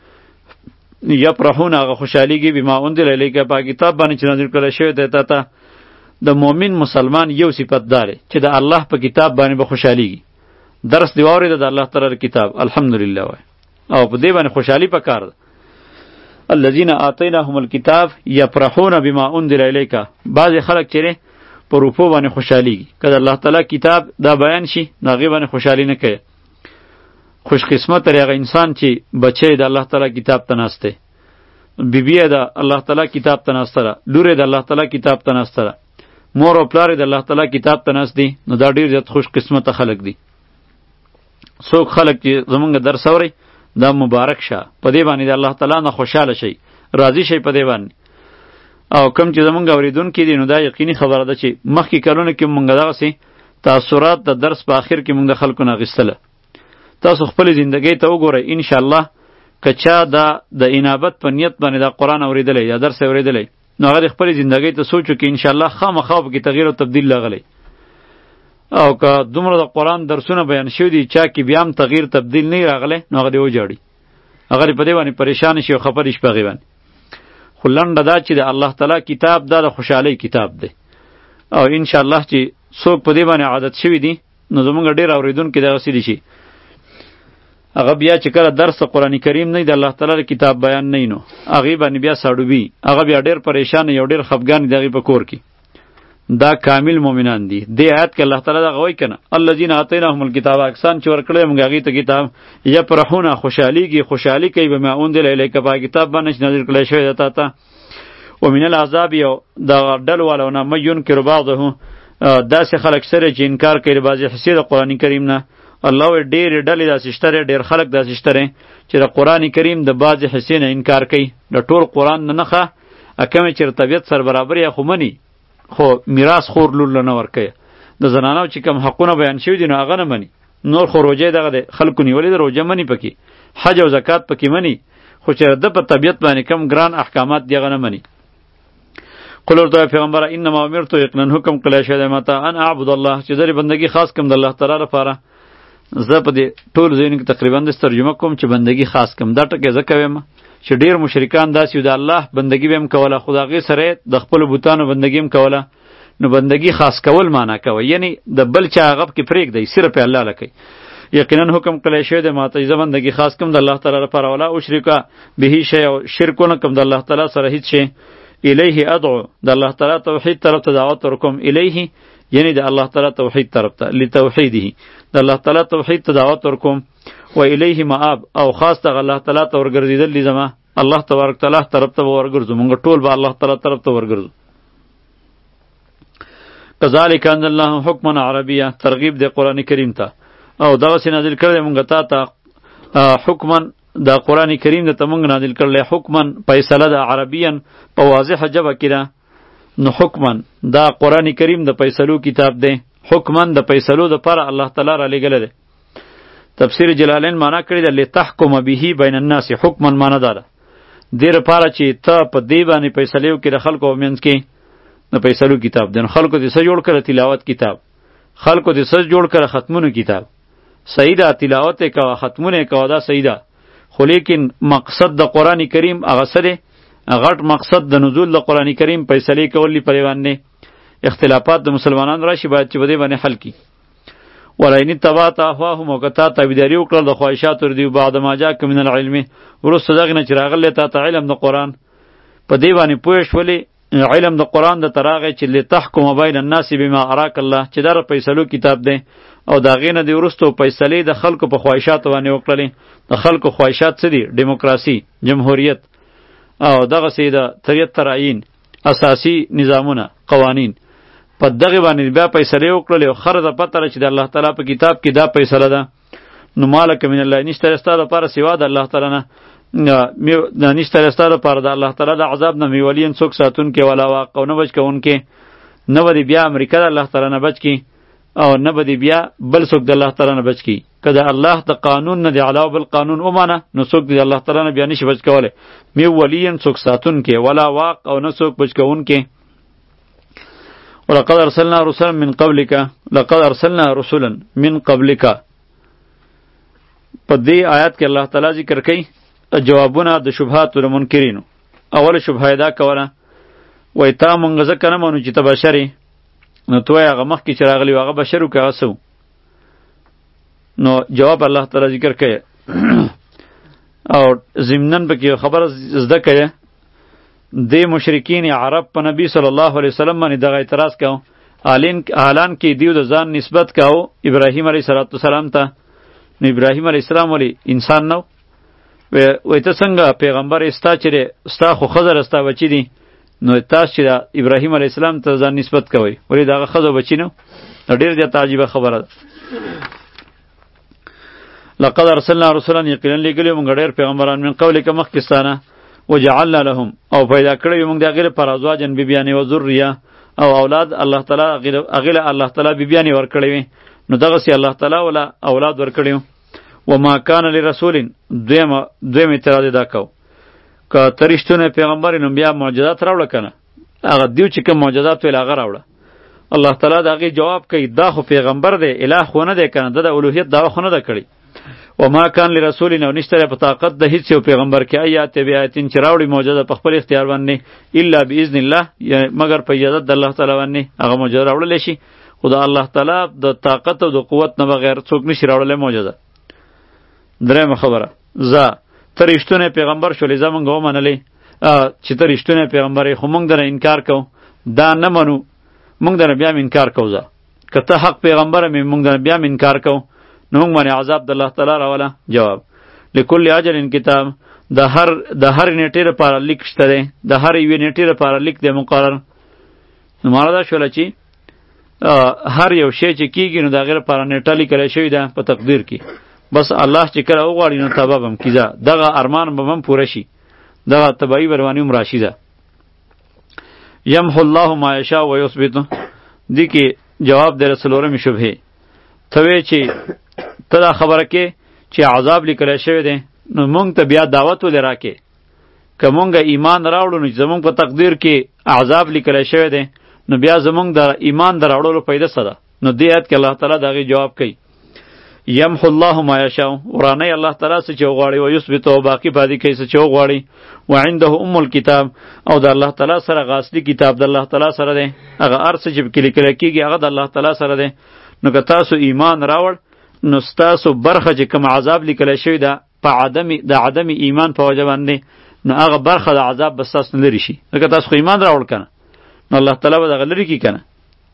یفرحون هغه خوشحالیږي بما انزل الیک په کتاب باندې چې نازل کړل شوی دی ته ته د مؤمن مسلمان یو صفت داره چې د الله په کتاب باندې به خوشحالیږي درس دی واورید د الله تعالی کتاب الحمدلله وای او په دې باندې خوشحالی پکار ده الذين آتيناهم الكتاب يفرحون بما انزل الیک بعض خلک چیرې په روپو باندې خوشحالیږي کله الله تعالی کتاب دا بیان شي ناغي باندې خوشحالی نه کوي خوش قسمت هغه انسان چې بچی د الله تعالی کتاب ته ناسته بیبی د الله تعالی کتاب ته ناسته لور د الله تعالی کتاب ته ناسته مور او پلار د الله تعالی کتاب ته ناس دي نو دا ډیر زیات خوش قسمت خلک دي څوک خلک چې زمونږ درس اوري دا مبارک شه په دې باندې د الله تعالی نه خوشاله شي راضي شي په دې باندې او کم چې زمونږ اوریدونکي دي نو دا یقیني خبره ده چې مخکې کلونه کې مونږ دغسې تاثرات د درس په آخر کې مونږ د خلکو نه اخیستله تاسو خپل زندګۍ ته وګورئ انشاءالله که چا دا د انابت په نیت باندې دا قرآن اوریدلی یا درس اوریدلی نو هغه خپل زندګۍ ته سوچ وکړي انشاءالله خامخا پکې تغییر او تبدیل راغلی او که دومره د قرآن درسونه بیان شوي دي چا کې بیا هم تغییر تبدیل نه راغلی نو هغه دې وجاړي هغه دې په دې باندې پریشان شي او خفه دې شي په هغې باندې خو لنډه دا چې د الله تعالی کتاب دا د خوشحالۍ کتاب دی او انشاءالله چې څوک په دې باندې عادت شوي دي نو زمونږ ډېر اورېدونکي دغسې دي چې هغه بیا چې کله درس قرآن کریم نه د الله تعالی کتاب بیان نه نو هغې باندې بیا ساړوبي هغه بیا ډېر پریشان یو ډېر خفګان دی هغې په کور کې دا کامل مؤمنان دي. دې آیت کې الله تعالی دا غوي کنه الذين آتيناهم الكتاب اکسان چې ورکړل موږ هغه ته کتاب یفرحون خوشاليږي خوشالي کوي بما انزل الیک په کتاب باندې نازل کړل شوی دی تا ته ومن العذاب یو دا ډل والونه مې ينکر بعضه داسې خلک سره چې انکار کوي بعضی حصے د قران کریم نه. الله ډېر ډلې داسې شته ډېر خلک داسې شته چې د قران کریم د بعضی حصے نه انکار کوي د ټول قران نه نه اکمه چې طبیعت سره برابر یا خو منی خو میراث خور لول نه ورکي د زنانو چې کوم حقونه بیان شوی دي نو هغه نه مني نور خو روزه دغه خلکو نیولې د روزه منی پکې حج او زکات پکې منی خو چې د په طبیعت باندې کم ګران احکامات دیغه نه مني. قل ورته پیغمبر انما امرت یقینا حکم کله شه متا ان اعبد الله چې دری بندگی خاص کوم د الله تعالی لپاره. زه په دې ټول ځین کې تقریبا د ترجمه کوم چې بندگی خاص کوم دا ټکه زکه ویم چې ډیر مشرکان داسې د الله بندگی بهم کوله خدای سره د خپل بوتانو بندگی هم کوله نو بندگی خاص کول معنا کوي یعنی د بل چا غب کې پرېګ دی صرف الله لکه. یقینا حکم کله شه د ماته ز بندگی خاص کوم د الله تعالی لپاره ولا او شرکا به شی او شرکونه کوم د الله تعالی سره هیڅ شي الیه ادعو د الله تعالی توحید طرف ته دعوت ورکوم الیه یعنی د الله تعالی توحید طرف ته لتوحیده د الله تعالی توحید ته دعوت ورکوم و الیه مآب او خاص د الله تعالی ته ورګرځیدل لزما الله تبارک تعالی طرف ته ورګرځو مونږ ټول به الله تعالی طرف ته ورګرځو. کذالک ان الله حکما عربیه ترغیب د قران کریم ته او دا وسه نازل کړل مونږ ته ته حکما دا قران کریم د تمنګ نازل کړل حکما فیصله د عربین په واضح جبه کړه نو حکما دا قران کریم د فیصلو کتاب دی حکما د فیصلو د پر الله تعالی را لګل دی. تفسیر جلالین معنا کړی د لتحکم به بین الناس حکما معنا ده دیر پاره چې ته په دی باندې فیصلو کې د خلکو ومنځ کې د فیصلو کتاب دی خلکو دې سره جوړ کړه تلاوت کتاب خلکو دې سره جوړ کړه ختمونو کتاب صحیح ده تلاوت کا ختمونه کا دا صحیح ده خو لیکن مقصد د قران کریم هغه سره غټ مقصد د نزول د قران کریم فیصله کولی پریوان نه اختلافات د مسلمانانو راشي باید چې بده باندې حل کی ولین تبات اهواهم وکتا تابعداري وکړه د خواهشات ور دی بعد ما جاء من العلم ورسته دغه نه چراغل ته ته علم د قران په دی باندې پوه شولې علم د قران د تراغه چې لتحکم بین الناس بما اراك الله چې در فیصلو کتاب دی او دا غینه دی ورستو فیصله د خلکو په خواهشات باندې وکړلې د خلکو خواهشات څه دي دیموکراسي جمهوریت او دغه سیده تریت تراین اساسی نظامونه قوانین په دغه باندې بیا فیصله وکړلې او خره د پتره چې د الله تعالی په کتاب کې دا فیصله ده نو مالک من الله نشته ستاره لپاره سوا د الله تعالی نه نه نشته ستاره لپاره د الله تعالی د عذاب نه میولین څوک ساتون کې ولا واقع نه بچ کون کې نه ودی بیا امریکا د الله تعالی نه بچ کی او نه بدی بیا بل څوک د الله تعالی نه بچ کی کله الله د قانون نه دی علاوه بل قانون ومانه نو څوک د الله تعالی نه بیا نشي بچ کوله می ولین څوک ساتون کې ولا واقع او نه څوک بچ کون کې. ولقد ارسلنا رسلا من قبلك لقد ارسلنا رسلا من قبلك په دې آیات کې الله تعالی ذکر کوي جوابونه د شبهات او منکرینو. اول شبهه دا کوله وای تا مونږ ځکه نه مونږ چې ته بشری نو توی هغه مخکې چې راغلی هغه بشر وکړه هغه سو نو جواب الله تعالی ذکر کوي او ضمناً پکې خبره زده کوي د مشرکین عرب په نبی صلی الله علیه وسلم باندې دغه اعتراض کاو اعلان اعلان کې دیو د ځان نسبت کاو ابراهیم علیه السلام ته نو ابراهیم علیه السلام ولی انسان نو وای ته څنګه پیغمبر استا چې ستا خو خضر استا بچی دی نو تاسو چې ابراهیم علیه السلام ته ځان نسبت کوي ولی دغه خضر بچی نو ډیر د تعجبه خبره ده. لقد ارسلنا رسلا یقینا لګلی مونږ ډیر پیغمبران من قبل کې مخکستانه وجعلنا لهم او پیدا کړی مونږ د غیر پر ازواجن بیبیانی و ذریه او اولاد الله تعالی غیر الله تعالی بیبیانی ور کړی نو دغه سي الله تعالی ولا اولاد ور کړی و ما کان لرسول دویم دویم اعتراض دا کو که ترشتونه پیغمبر نو بیا معجزات راوړه کنه هغه دیو چې کوم معجزات ویل هغه راوړه الله تعالی دغه جواب کوي دا خو پیغمبر دی الہ خو نه دی کنه د اولوهیت دا خو نه دا کړی و ما کان لرسول نو نشته په طاقت د هیڅ یو پیغمبر کې آیات بیاتین چې راوړي معجزه په خپل اختیار باندې الا باذن الله مگر په اجازه د الله تعالی باندې هغه معجزه راوړل شي خدا الله تعالی د طاقت او د قوت نه بغیر څوک نشي راوړل معجزه. درېمه خبره ز تر رښتونه پیغمبر شولې زمونږ ومنلې چې تر رښتونه پیغمبر خو مونږ دره انکار کوو دا نه منو مونږ د نبیام انکار کوو. زه که ته حق پیغمبره مې مونږ د نبیام انکار کوو نو مونږ باندې عذاب د الله تعالی راوله. جواب لکل اجل کتاب، د هر د هر نیټې لپاره لیک شته دی، د هر یوې نیټې لپاره لیک دی مقرر. نو معنا دا شوله چې هر یو شی چې کیږي نو د هغې لپاره نیټه لیکلی شوې ده په تقدیر کې. بس الله چې کله وغواړي نو تبه به هم کیږه، دغه ارمان به هم پوره شي، دغه تباهي برواني هم راشي ده. یمحو الله ما یشاء و یثبت، دې کې جواب دی څلورمې شبهې. ته وایې چې ته دا خبره کې چې عذاب لیکلی شوی دی نو مونږ ته بیا دعوت ولې راکې؟ که مونږ ایمان راوړو نو زمونږ په تقدیر کې عذاب لیکلی شوی دی نو بیا زمونږ د ایمان د راوړلو فایده څه ده؟ نو دې آیت کې الله تعالی د هغې جواب کوي. یمحو الله ما یشاء، ورانی الله تعالی څه چې وغواړي، و یثبت، او باقي پاتې کوي څه چې وغواړي. و عنده ام الکتاب، او د الله تعالی سره هغه اصلي کتاب د الله تعالی سره دی، هغه هر څه چې پکې لیکلی کېږي هغه د الله تعالی سره دی. نو که تاسو ایمان راوړ نو ستاسو برخه چې کوم عذاب لیکلی شوی ده په عدم د عدم ایمان په وجه باندې، نو هغه برخه د عذاب به ستاسو نه لرې شي. ځکه تاسو خو ایمان راوړ که نه، نو الله تعالی به دغه لرې کړي که نه.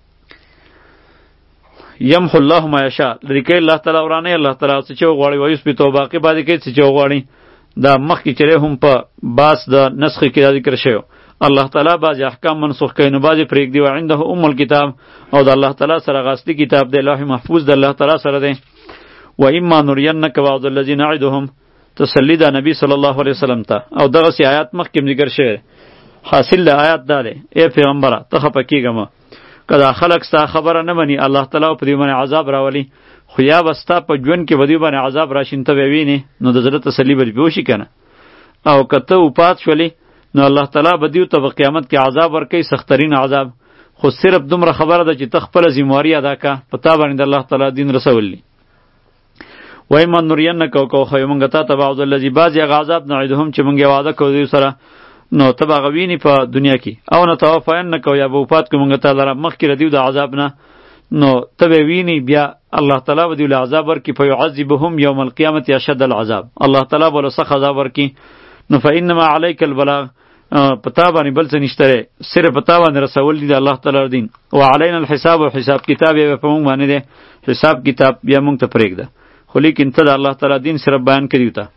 یمحو الله ما یشاء، لرې کوي الله تعالی ورانی الله تعالی څه چې وغواړي، و یثبت، او باقي پاتې کوي څه چې وغواړي. دا مخکې چې هم په باس د نسخ کې دا ذکر شوی، الله تعالی بعضې احکام منسوخ کوي نو بعضې پرېږدي. و عنده ام الکتاب، او د الله تعالی سره هغه اصلي کتاب دی، لوح محفوظ د الله تعالی سره دی. و اما نرینک بعض الذین نعدهم، تسلی ده نبی صلی الله علیه وسلم ته. او دغسې آیات مخکې هم ذکر شوی. حاصل د آیات دا دی، ای پیغمبره ته خفه کېږه مه، که دا خلک ستا خبره نه مني الله تعالی په دې باندې عذاب راولي، خو یا به ستا په ژوند کې به دوی باندې عذاب راشي، ته به یې وینې نو د زړه تسلي به دې پې وشي که نه. او که ته وفات شولې نو الله تعالی به دوی ته په قیامت کې عذاب ورکوي، سختترین عذاب. خو صرف دومره خبره ده چې ته خپله ذمهواري ادا که، په تا باندې د الله تعالی دین رسول دي. وای من نورینک، او که وښیو مونږ تا ته بعض الذي بعضې هغه عذاب نعدهم چې مونږ یې وعده کوو دوی سره، نو ته به هغه وینې په دنیا کې. او نتوفینک، یا به وفات کړو مونږ تا لره مخکې د دوی د عذاب نه، نو ته به وینې بیا الله تعالی به دوی له عذاب ورکړي. فیعذبهم یوم القیامة اشد العذاب، الله تعالی به له سخت عذاب ورکړي. نو فانما علیک البلاغ، په تا باندې بل څه نشته دی، صرف په تا باندې رسول دي د الله تعالی دین. و علینا الحساب، او حساب کتاب یې په مونږ باندې دی، حساب کتاب بیا مونږ ته پرېږده. خو لیکن ته د الله تعالی دین صرف بیان کړي ته.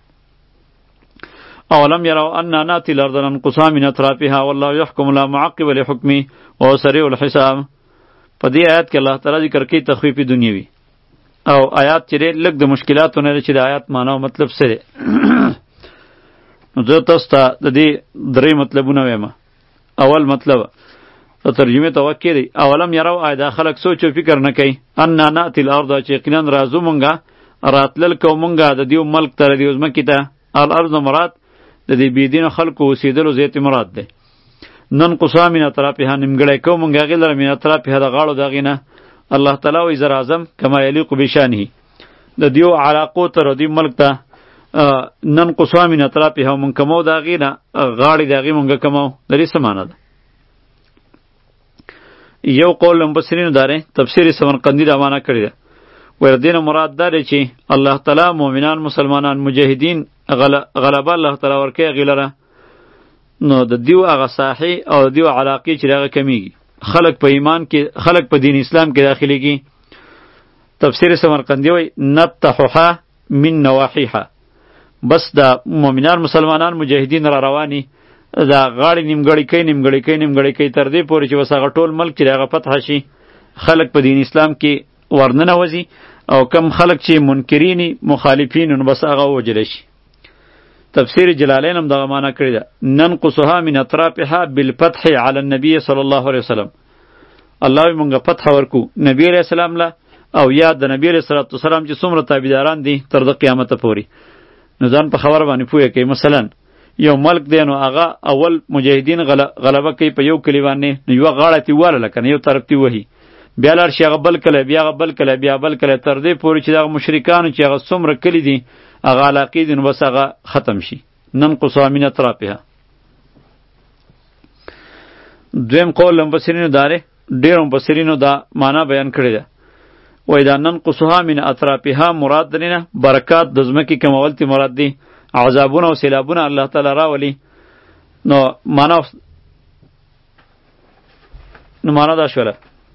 اولم یروا انا ناتی الارض ننقصها من اطرافها والله یحکم لا معقب لحکمه وهو سریع الحساب. په دې آیات کې الله تعالی ذکر کوي تخفیف دنیوي، او آیات چې لږ د مشکلاتو نه چې د آیات معنا او مطلب څه دی. نو زه تاسو ته د دې درې مطلبونه وایم. اول مطلب په ترجمه ته وکړئ، اولم یروا، آیا دا خلک سوچ او فکر نه کوي، انا ناتی الارض چې یقینا راځو مونږه راتلل کوو مونږه د دې ملک ته، د دې ځمکې ته. الارض مراد د دې بېدینو خلکو اوسېدلو ځای ته مراد دی. ننقصها من اطرافها، نیمګړی کوو مونږ هغې لره من اطرافها د غاړو د هغې نه. الله تعالی وایي زه راځم کما یلیق بشانه، د دیو علاقو ته د دې ملک ته ننقصها من اطرافها، مونږ کمو د هغې نه، غاړې د هغې مونږ کمو. د دې څه معنی ده؟ یو قول مفسرینو دا دی، تفسیر سمرقندي دا معنی کړې ده. وایي د دې نه مراد دا دی چې الله تعالی مؤمنان، مسلمانان، مجاهدین غلبه الله تعالی ورکوي هغې لره، نو د دیو هغه ساحې او د دیو علاقې چې د هغه کمیږي، خلق په ایمان کې، خلق په دین اسلام کې داخليږي. تفسیر سمرقندي وایي نفتحها من نواحیها، بس د مؤمنان، مسلمانان، مجاهدین را رواني دا غاړې نیمګړې کوي نیمګړې کوي نیمګړې کوي تر دې پورې چې بس هغه ټول ملک چې د هغه فتح شي، خلق په دین اسلام کې ورننوځي، او کم خلق چې منکرینی مخالفین نو بس هغه ووجلی شي. تفسیر جلالین هم دغه معنی کړې ده، ننقصها من اطرافها بالفتح علی النبی صلی الله علیه وسلم. الله وی مونږه فتح ورکو نبی علیہ السلام له، او یا د نبی علیہ الصلوۃ والسلام چې څومره تابعداران دي تر د قیامت پورې. نو ځان په خبره باندې پوهه کوي. مثلا یو ملک دی نو هغه اول مجاهدین غلبه کوي په یو کلی باندې، نو یو غاړه تی واله لکه یو طرف تی وهي، بیا لاړ شي هغه بل کله، بیا هغه بل کله، بیا بل کله، تر دې پورې چې دغه مشرکانو چې هغه څومره کلی دي هغه علاقې دي نو بس هغه ختم شي. ننقصها من اطرافها. دویم قول مفسرینو داره، ډېرو مفسرینو دا معنا بیان کړې ده. وایي دا ننقصها من اطرافها مراد دی نه برکات د ځمکې کمول تی مراد دی، عذابونه او سیلابونه الله تعالی راولي. نو معنا نو معنا دا شوله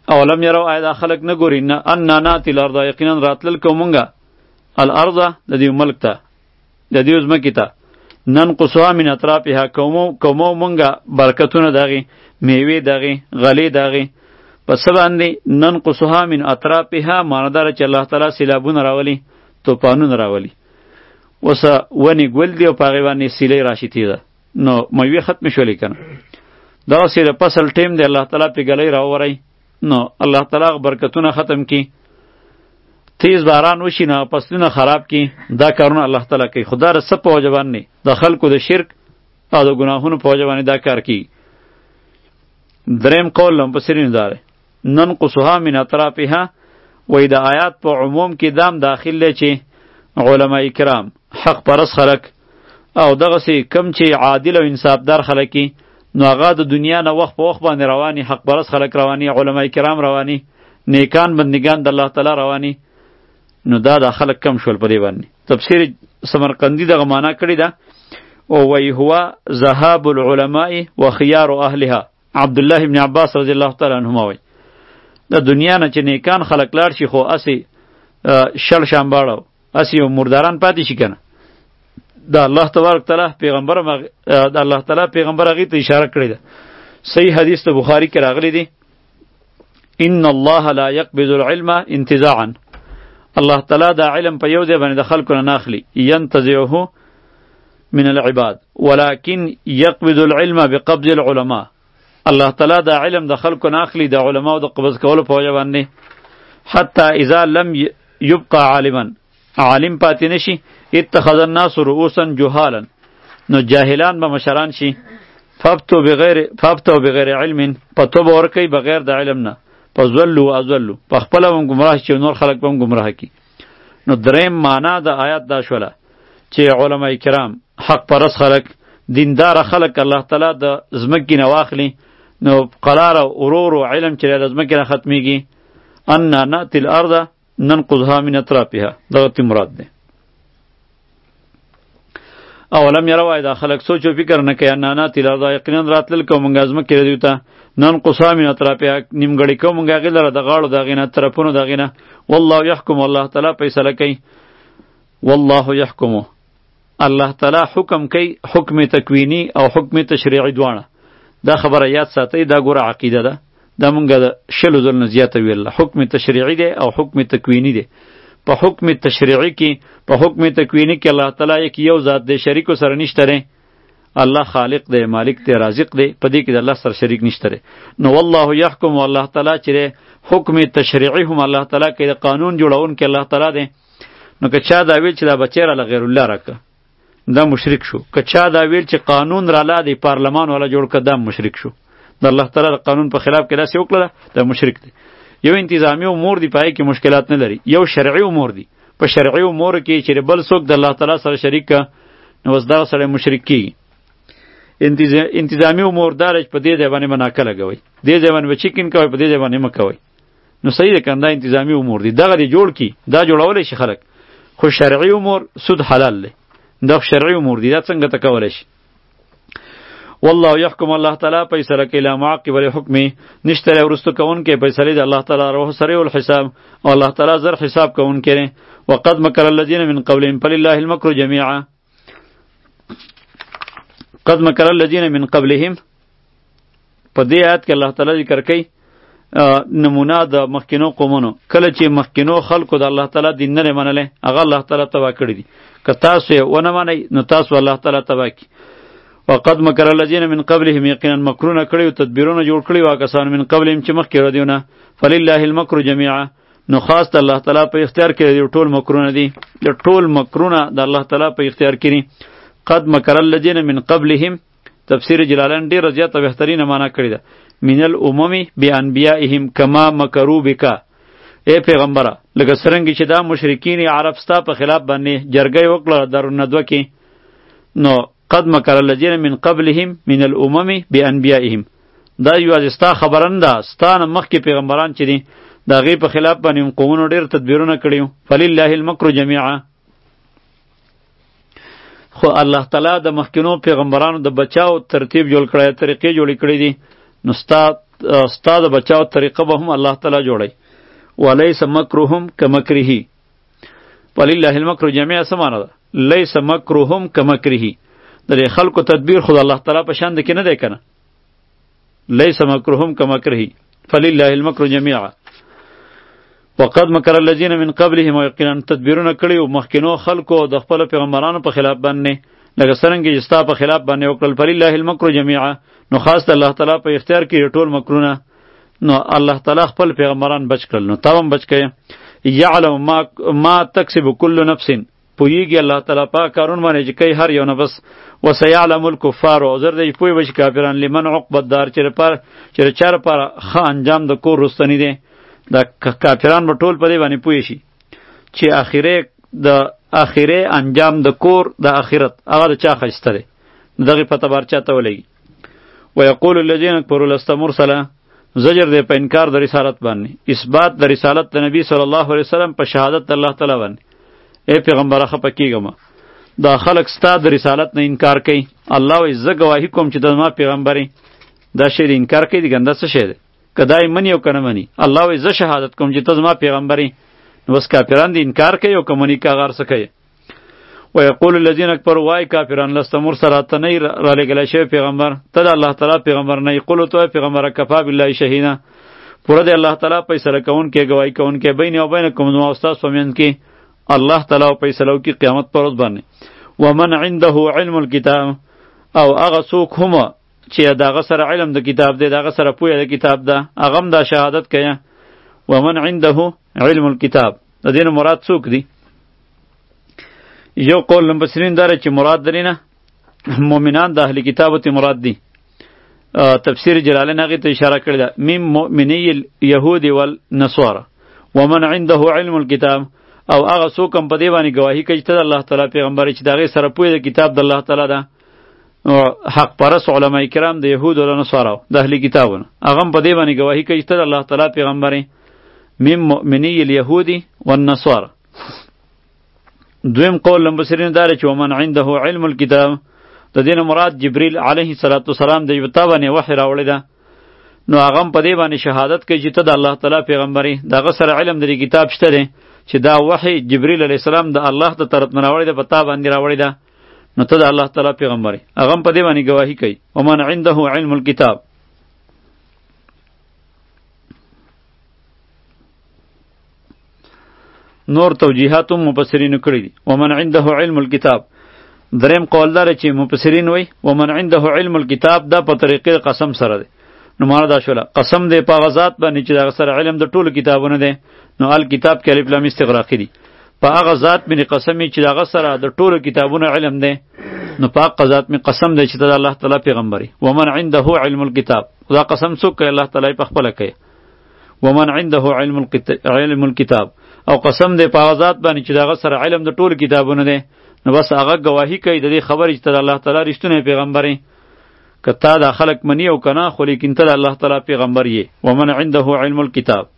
اولم یرو آیا دا خلق نه ګوري نه ان ناتی الارض یقینا راتلل کومونګه الارض د دې ملک ته د دې ځمکې ته ننقصها من اطرافها کومو کومو مونږه برکتونه دغې میوې دغې غلې دغې په څه باندې ننقصها من اطرافها معنی داره چې الله تعالی سیلابونه راولي طوفانونه راولي اوسه ونې ګل دي او په هغې باندې سیلۍ راشي تیزه نو میوې ختمې شولې که نه دغسې د فصل ټیم دی الله تعالی پې ګلۍ راووری نو الله تعالی برکتونه ختم کی تیز باران وشي نه فصلونه خراب کی دا کارونه الله تعالی کوي خدا ر څه په وجه باندې د خلکو د شرک او د ګناهونو په وجه باندې دا کار کوي دریم قول لمپسرین داره ننقصها من اطرافها وی د آیات په عموم کې دام داخل دی چې علماء کرام حق پرست خلک او دغسې کم چې عادل او انصافدار خلک کی نو هغه د دنیا نه وخت په وخت باندې رواني حق پرست خلک رواني علماء کرام رواني نیکان بندگان د الله تعالی رواني نو دا د خلک کم شول په دې باندې تفسیر سمرقندی دغه معنا کړی ده او وی هو ذهاب العلماء وخيار اهلها عبد الله ابن عباس رضی الله تعالی عنهما وی د دنیا نه چې نیکان خلک لاړ شي خو اسی شل شامباړو اسی مرداران پاتې شي کنه دا الله تبارک تعالی پیغمبر د الله تعالی پیغمبر هغه ته اشاره کړې ده صحیح حدیث ته بخاری کې راغلی دی ان الله لا يقبض العلم انتزاعا الله تعالی دا علم په یو ځای باندې د خلکو نه ناخلي ينتزعه من العباد ولكن يقبض العلم بقبض العلماء الله تعالی دا علم د خلکو نه اخلي د علماو د قبض کولو په وجه باندې حتی اذا لم يبقى عالما عالم پاتې نشي اتخذ الناس رؤوسا جهالا نو جاهلان به مشران شي فابتو بغیر فابتو بغیر علم پتو به ورکوي بغیر د علم نه فضلوا واضلوا په خپله هم ګمراه شي نور خلک به هم ګمراه کي نو دریم معنا د آیات دا شوله چې علما کرام حق پرست خلک دیندار خلک الله تعالی د ځمکې نه واخلي نو قرار او ورور او علم چې د ځمکې نه ختمیږي ان ناتي الارض ننقضها من اطرافها دغه مراد ده اولم یرو دا خلق سوچ او فکر نه کوي ان ناتي الارض یقینا راتل کومګه ځمکې دیوته ننقصها من اطرافها نیمګړی کومګه غلره د غاړو دغه نه طرفونو دغه نه والله يحكم الله تعالی فیصله کوي والله يحكم الله تعالی حکم کوي حکم تکوینی او حکم تشریعی دواړه دا خبره یاد ساتئ دا ګوره عقیده ده دا مونږه د شلو ځل نه زیاته ویله حکم تشریعی دی او حکم تکوینی دی په حکم تشریعی کې په حکم تکوینی کې الله تعالی یک یو ذات دی شریکو سره نشته دی الله خالق دی مالک دی رازق دی په دې کې د الله سره شریک نشته دی نو والله یحکم الله تعالی چې حکم تشریعی هم الله تعالی کې د قانون جوړون کې الله تعالی دی نو که چا دا ویل چې دا بچی را غیر الله راکه دا مشرک شو که چا دا ویل چې قانون را لا دی پارلمان والا جوړ کړه دا مشرک شو د الله تعالی قانون په خلاف کې داسې وکړه دا مشرک دی یو انتظامی امور دی پای کې مشکلات نه لري یو شرعي امور دی په شرعي امور کې چې بل څوک د الله تعالی سره شریک کا نو وس دا سره مشرک کی انتظامی امور دار په دې ځای باندې مناکه لګوي دې ځای باندې چیکین کوي په دې ځای باندې مکوي نو صحیح ده کنده انتظامی امور دی دغه دی جوړ کی دا جوړول شي خلک خو شرعي امور سود حلال دی دا شرعي امور دي دا څنګه تکول شي والله يحكم الله تعالی فیصله کوي لا معقب لحکم نشته ورستو کون کې فیصله دی الله تعالی روح سریع الحساب او الله تعالی زر حساب کون کړي وقد مكر الذين من قبلهم فلله المكر جميعا قد مكر الذين من قبلهم په دې آیات کې الله تعالی ذکر کوي نمونه د مخکینو قومونو کله چې مخکینو خلکو د الله تعالی دین نه منله هغه الله تعالی تبا کړی دي که تاسو یې ونه منئ نو تاسو الله تعالی تبا کی وقد مکر الذین من قبلهم یقینا مکرونه کړي او تدبیرونه جوړ کړي واکسان من قبلهم چې مخکې ردیونه فلله المکر جميعا نو خاص د الله تعالی په اختیار کې دی ټول مکرونه دي د ټول مکرونه د الله تعالی په اختیار کې دي قد مکر الذین من قبلهم تفسیر جلالین ډیر زیاته بهترینه معنا کړی ده من الامم بانبیائهم کما مکروا بک اے پیغمبره لکه څرنګه چې دا مشرکین عرب ستا په خلاف باندې جرګه وکړه درندوه کې نو قد مکر الذین من قبلهم من الامم بانبیائهم دا یو ازستا خبرنده ستانه مخکې پیغمبران چې دي دا غي په خلاف باندې قومونو ډیر تدبیرونه کړیو فلله المکر جميعا خو الله تعالی د مخکینو پیغمبرانو د بچاو ترتیب جوړ کړی طریقې جوړې کړې دي نو ستا ستا د بچاو طریقه به هم الله تعالی جوړی. ولیس مکرهم کمکره، ولله المکر جميعا څه معنی ده؟ لیس مکرهم کمکره، د دې خلکو تدبیر خود الله تعالی په شان د کې نه دی کنه. لیس مکرهم کمکره فلله المکر جميعا وقد مکر الذين من قبلهم، یقینا تدبیرونه کړي او مخکینو خلکو د خپل پیغمبرانو په خلاف باندې لکه څرنګه چې ستا په خلاف باندې وکړل. فلله المکر جميعا، نو خاص د الله تعالی په اختیار کې ټول مکرونه، نو الله تعالی خپل پیغمبران بچ کړل، نو تاوم بچ کړي. یعلم ما ما تکسب کل نفس، پویږي الله تعالی په کارون باندې چې کوي هر یو نفس. وسيعلم الكفار، او زر دی پوی بچ کافران لمن عقب الدار، چې پر چې چر پر ښه انجام د کور رستنی دی. دا کافران به ټول په دې باندې پوی شي چې اخیره د اخیره انجام د کور د اخرت هغه د چا خسته دی، دغه پته بار چاته ولګي. ويقول الذين كفروا لست مرسلا، زجر دی په انکار د رسالت باندې، اثبات د رسالت د نبی صلی الله علیه وسلم په شهادت د الله تعالی باندې. اے پیغمبره خپه کیږم، دا خلق ستا د رسالت نه انکار کوي. الله وی زه گواهی کوم چې د ما پیغمبري، دا شی د انکار کوي دی ګنده څه شی دی؟ کدای منی او کنه منی، الله وی زه شهادت کوم چې ته زما پیغمبري. نو بس کافران دی انکار کوي او کمنی کاغار څه کوي. ويقول الذين كفروا، واي کافران لست مرسلا، ته نه را لګل شوی پیغمبر، ته د الله تعالی پیغمبر نه. یقولو تو پیغمبر کفا بالله شهیدا، پورا دی الله تعالی فیصله کون کې گواہی کون کې بین او بینکم نو استاد پمن کې الله تعالی فیصلو کې قیامت پر ورځ باندې. ومن عنده علم الكتاب، او هغه څوک هم چې دغه سره علم د کتاب دی، دغه سره پوهه د کتاب ده، هغه هم دا شهادت کوي. ومن عنده علم الكتاب، د دې مراد څوک دی؟ یو قول مفسرین داره چې مراد درینه مؤمنان د اهل کتابو ته مراد دي. تفسیر جلالین هغه ته اشاره کړی ده، مم مؤمنی الیهود والنصارى ومن عنده علم الكتاب، او هغه څوک هم په دې باندې گواهی کوي چې الله تعالی پیغمبر چې دغه سره پوهه د کتاب د الله تعالی ده. حق پرس علماء کرام د یهود او نصارا د اهل کتابونه هغه په دې باندې گواهی کوي چې الله تعالی پیغمبر مم مؤمنی الیهود والنصارى. دویم قول لمبسرین داره چې ومن عنده علم الكتاب، د دین مراد جبرئیل علیه السلام د یو تابانه وحی راوړی ده. نو هغه په دې باندې شهادت کوي چې ته د الله تعالی پیغمبري، دغه سره علم د کتاب شته دی چې دا وحی جبرئیل علیه السلام د الله ته طرف نه راوړی ده، په تا باندې راوړی ده، نو ته د الله تعالی پیغمبري. هغه په دې باندې گواهی کوي. ومن عنده علم الكتاب. نور توجیهات مفسرین کړی دي. ومن عنده علم الكتاب، دریم قول دار چې مفسرین وای ومن عنده علم الكتاب دا په طریقې قسم سره دی. نو معنا دا شوله قسم دی په غزاد باندې چې دا سره علم د ټولو کتابونو دی. نو الکتاب کې الف لام استغراقی دی، په هغه ذات باندې قسم چې دا سره د ټولو کتابونو علم دی. نو په هغه ذات می قسم دی چې د الله تعالی پیغمبري. ومن عنده علم الكتاب، دا قسم څوک کوي؟ الله تعالی په خپل کوي. ومن عنده علم علم الكتاب، او قسم دی په ذات باندې چې داغه سره علم د ټول کتابونو دی. نو بس هغه گواهی کوي د دې خبرې چې الله تعالی رښتونه پیغمبري. کته دا خلق منی او کنه، خو لیکن ته الله تعالی پیغمبر یې. ومن عنده علم الكتاب.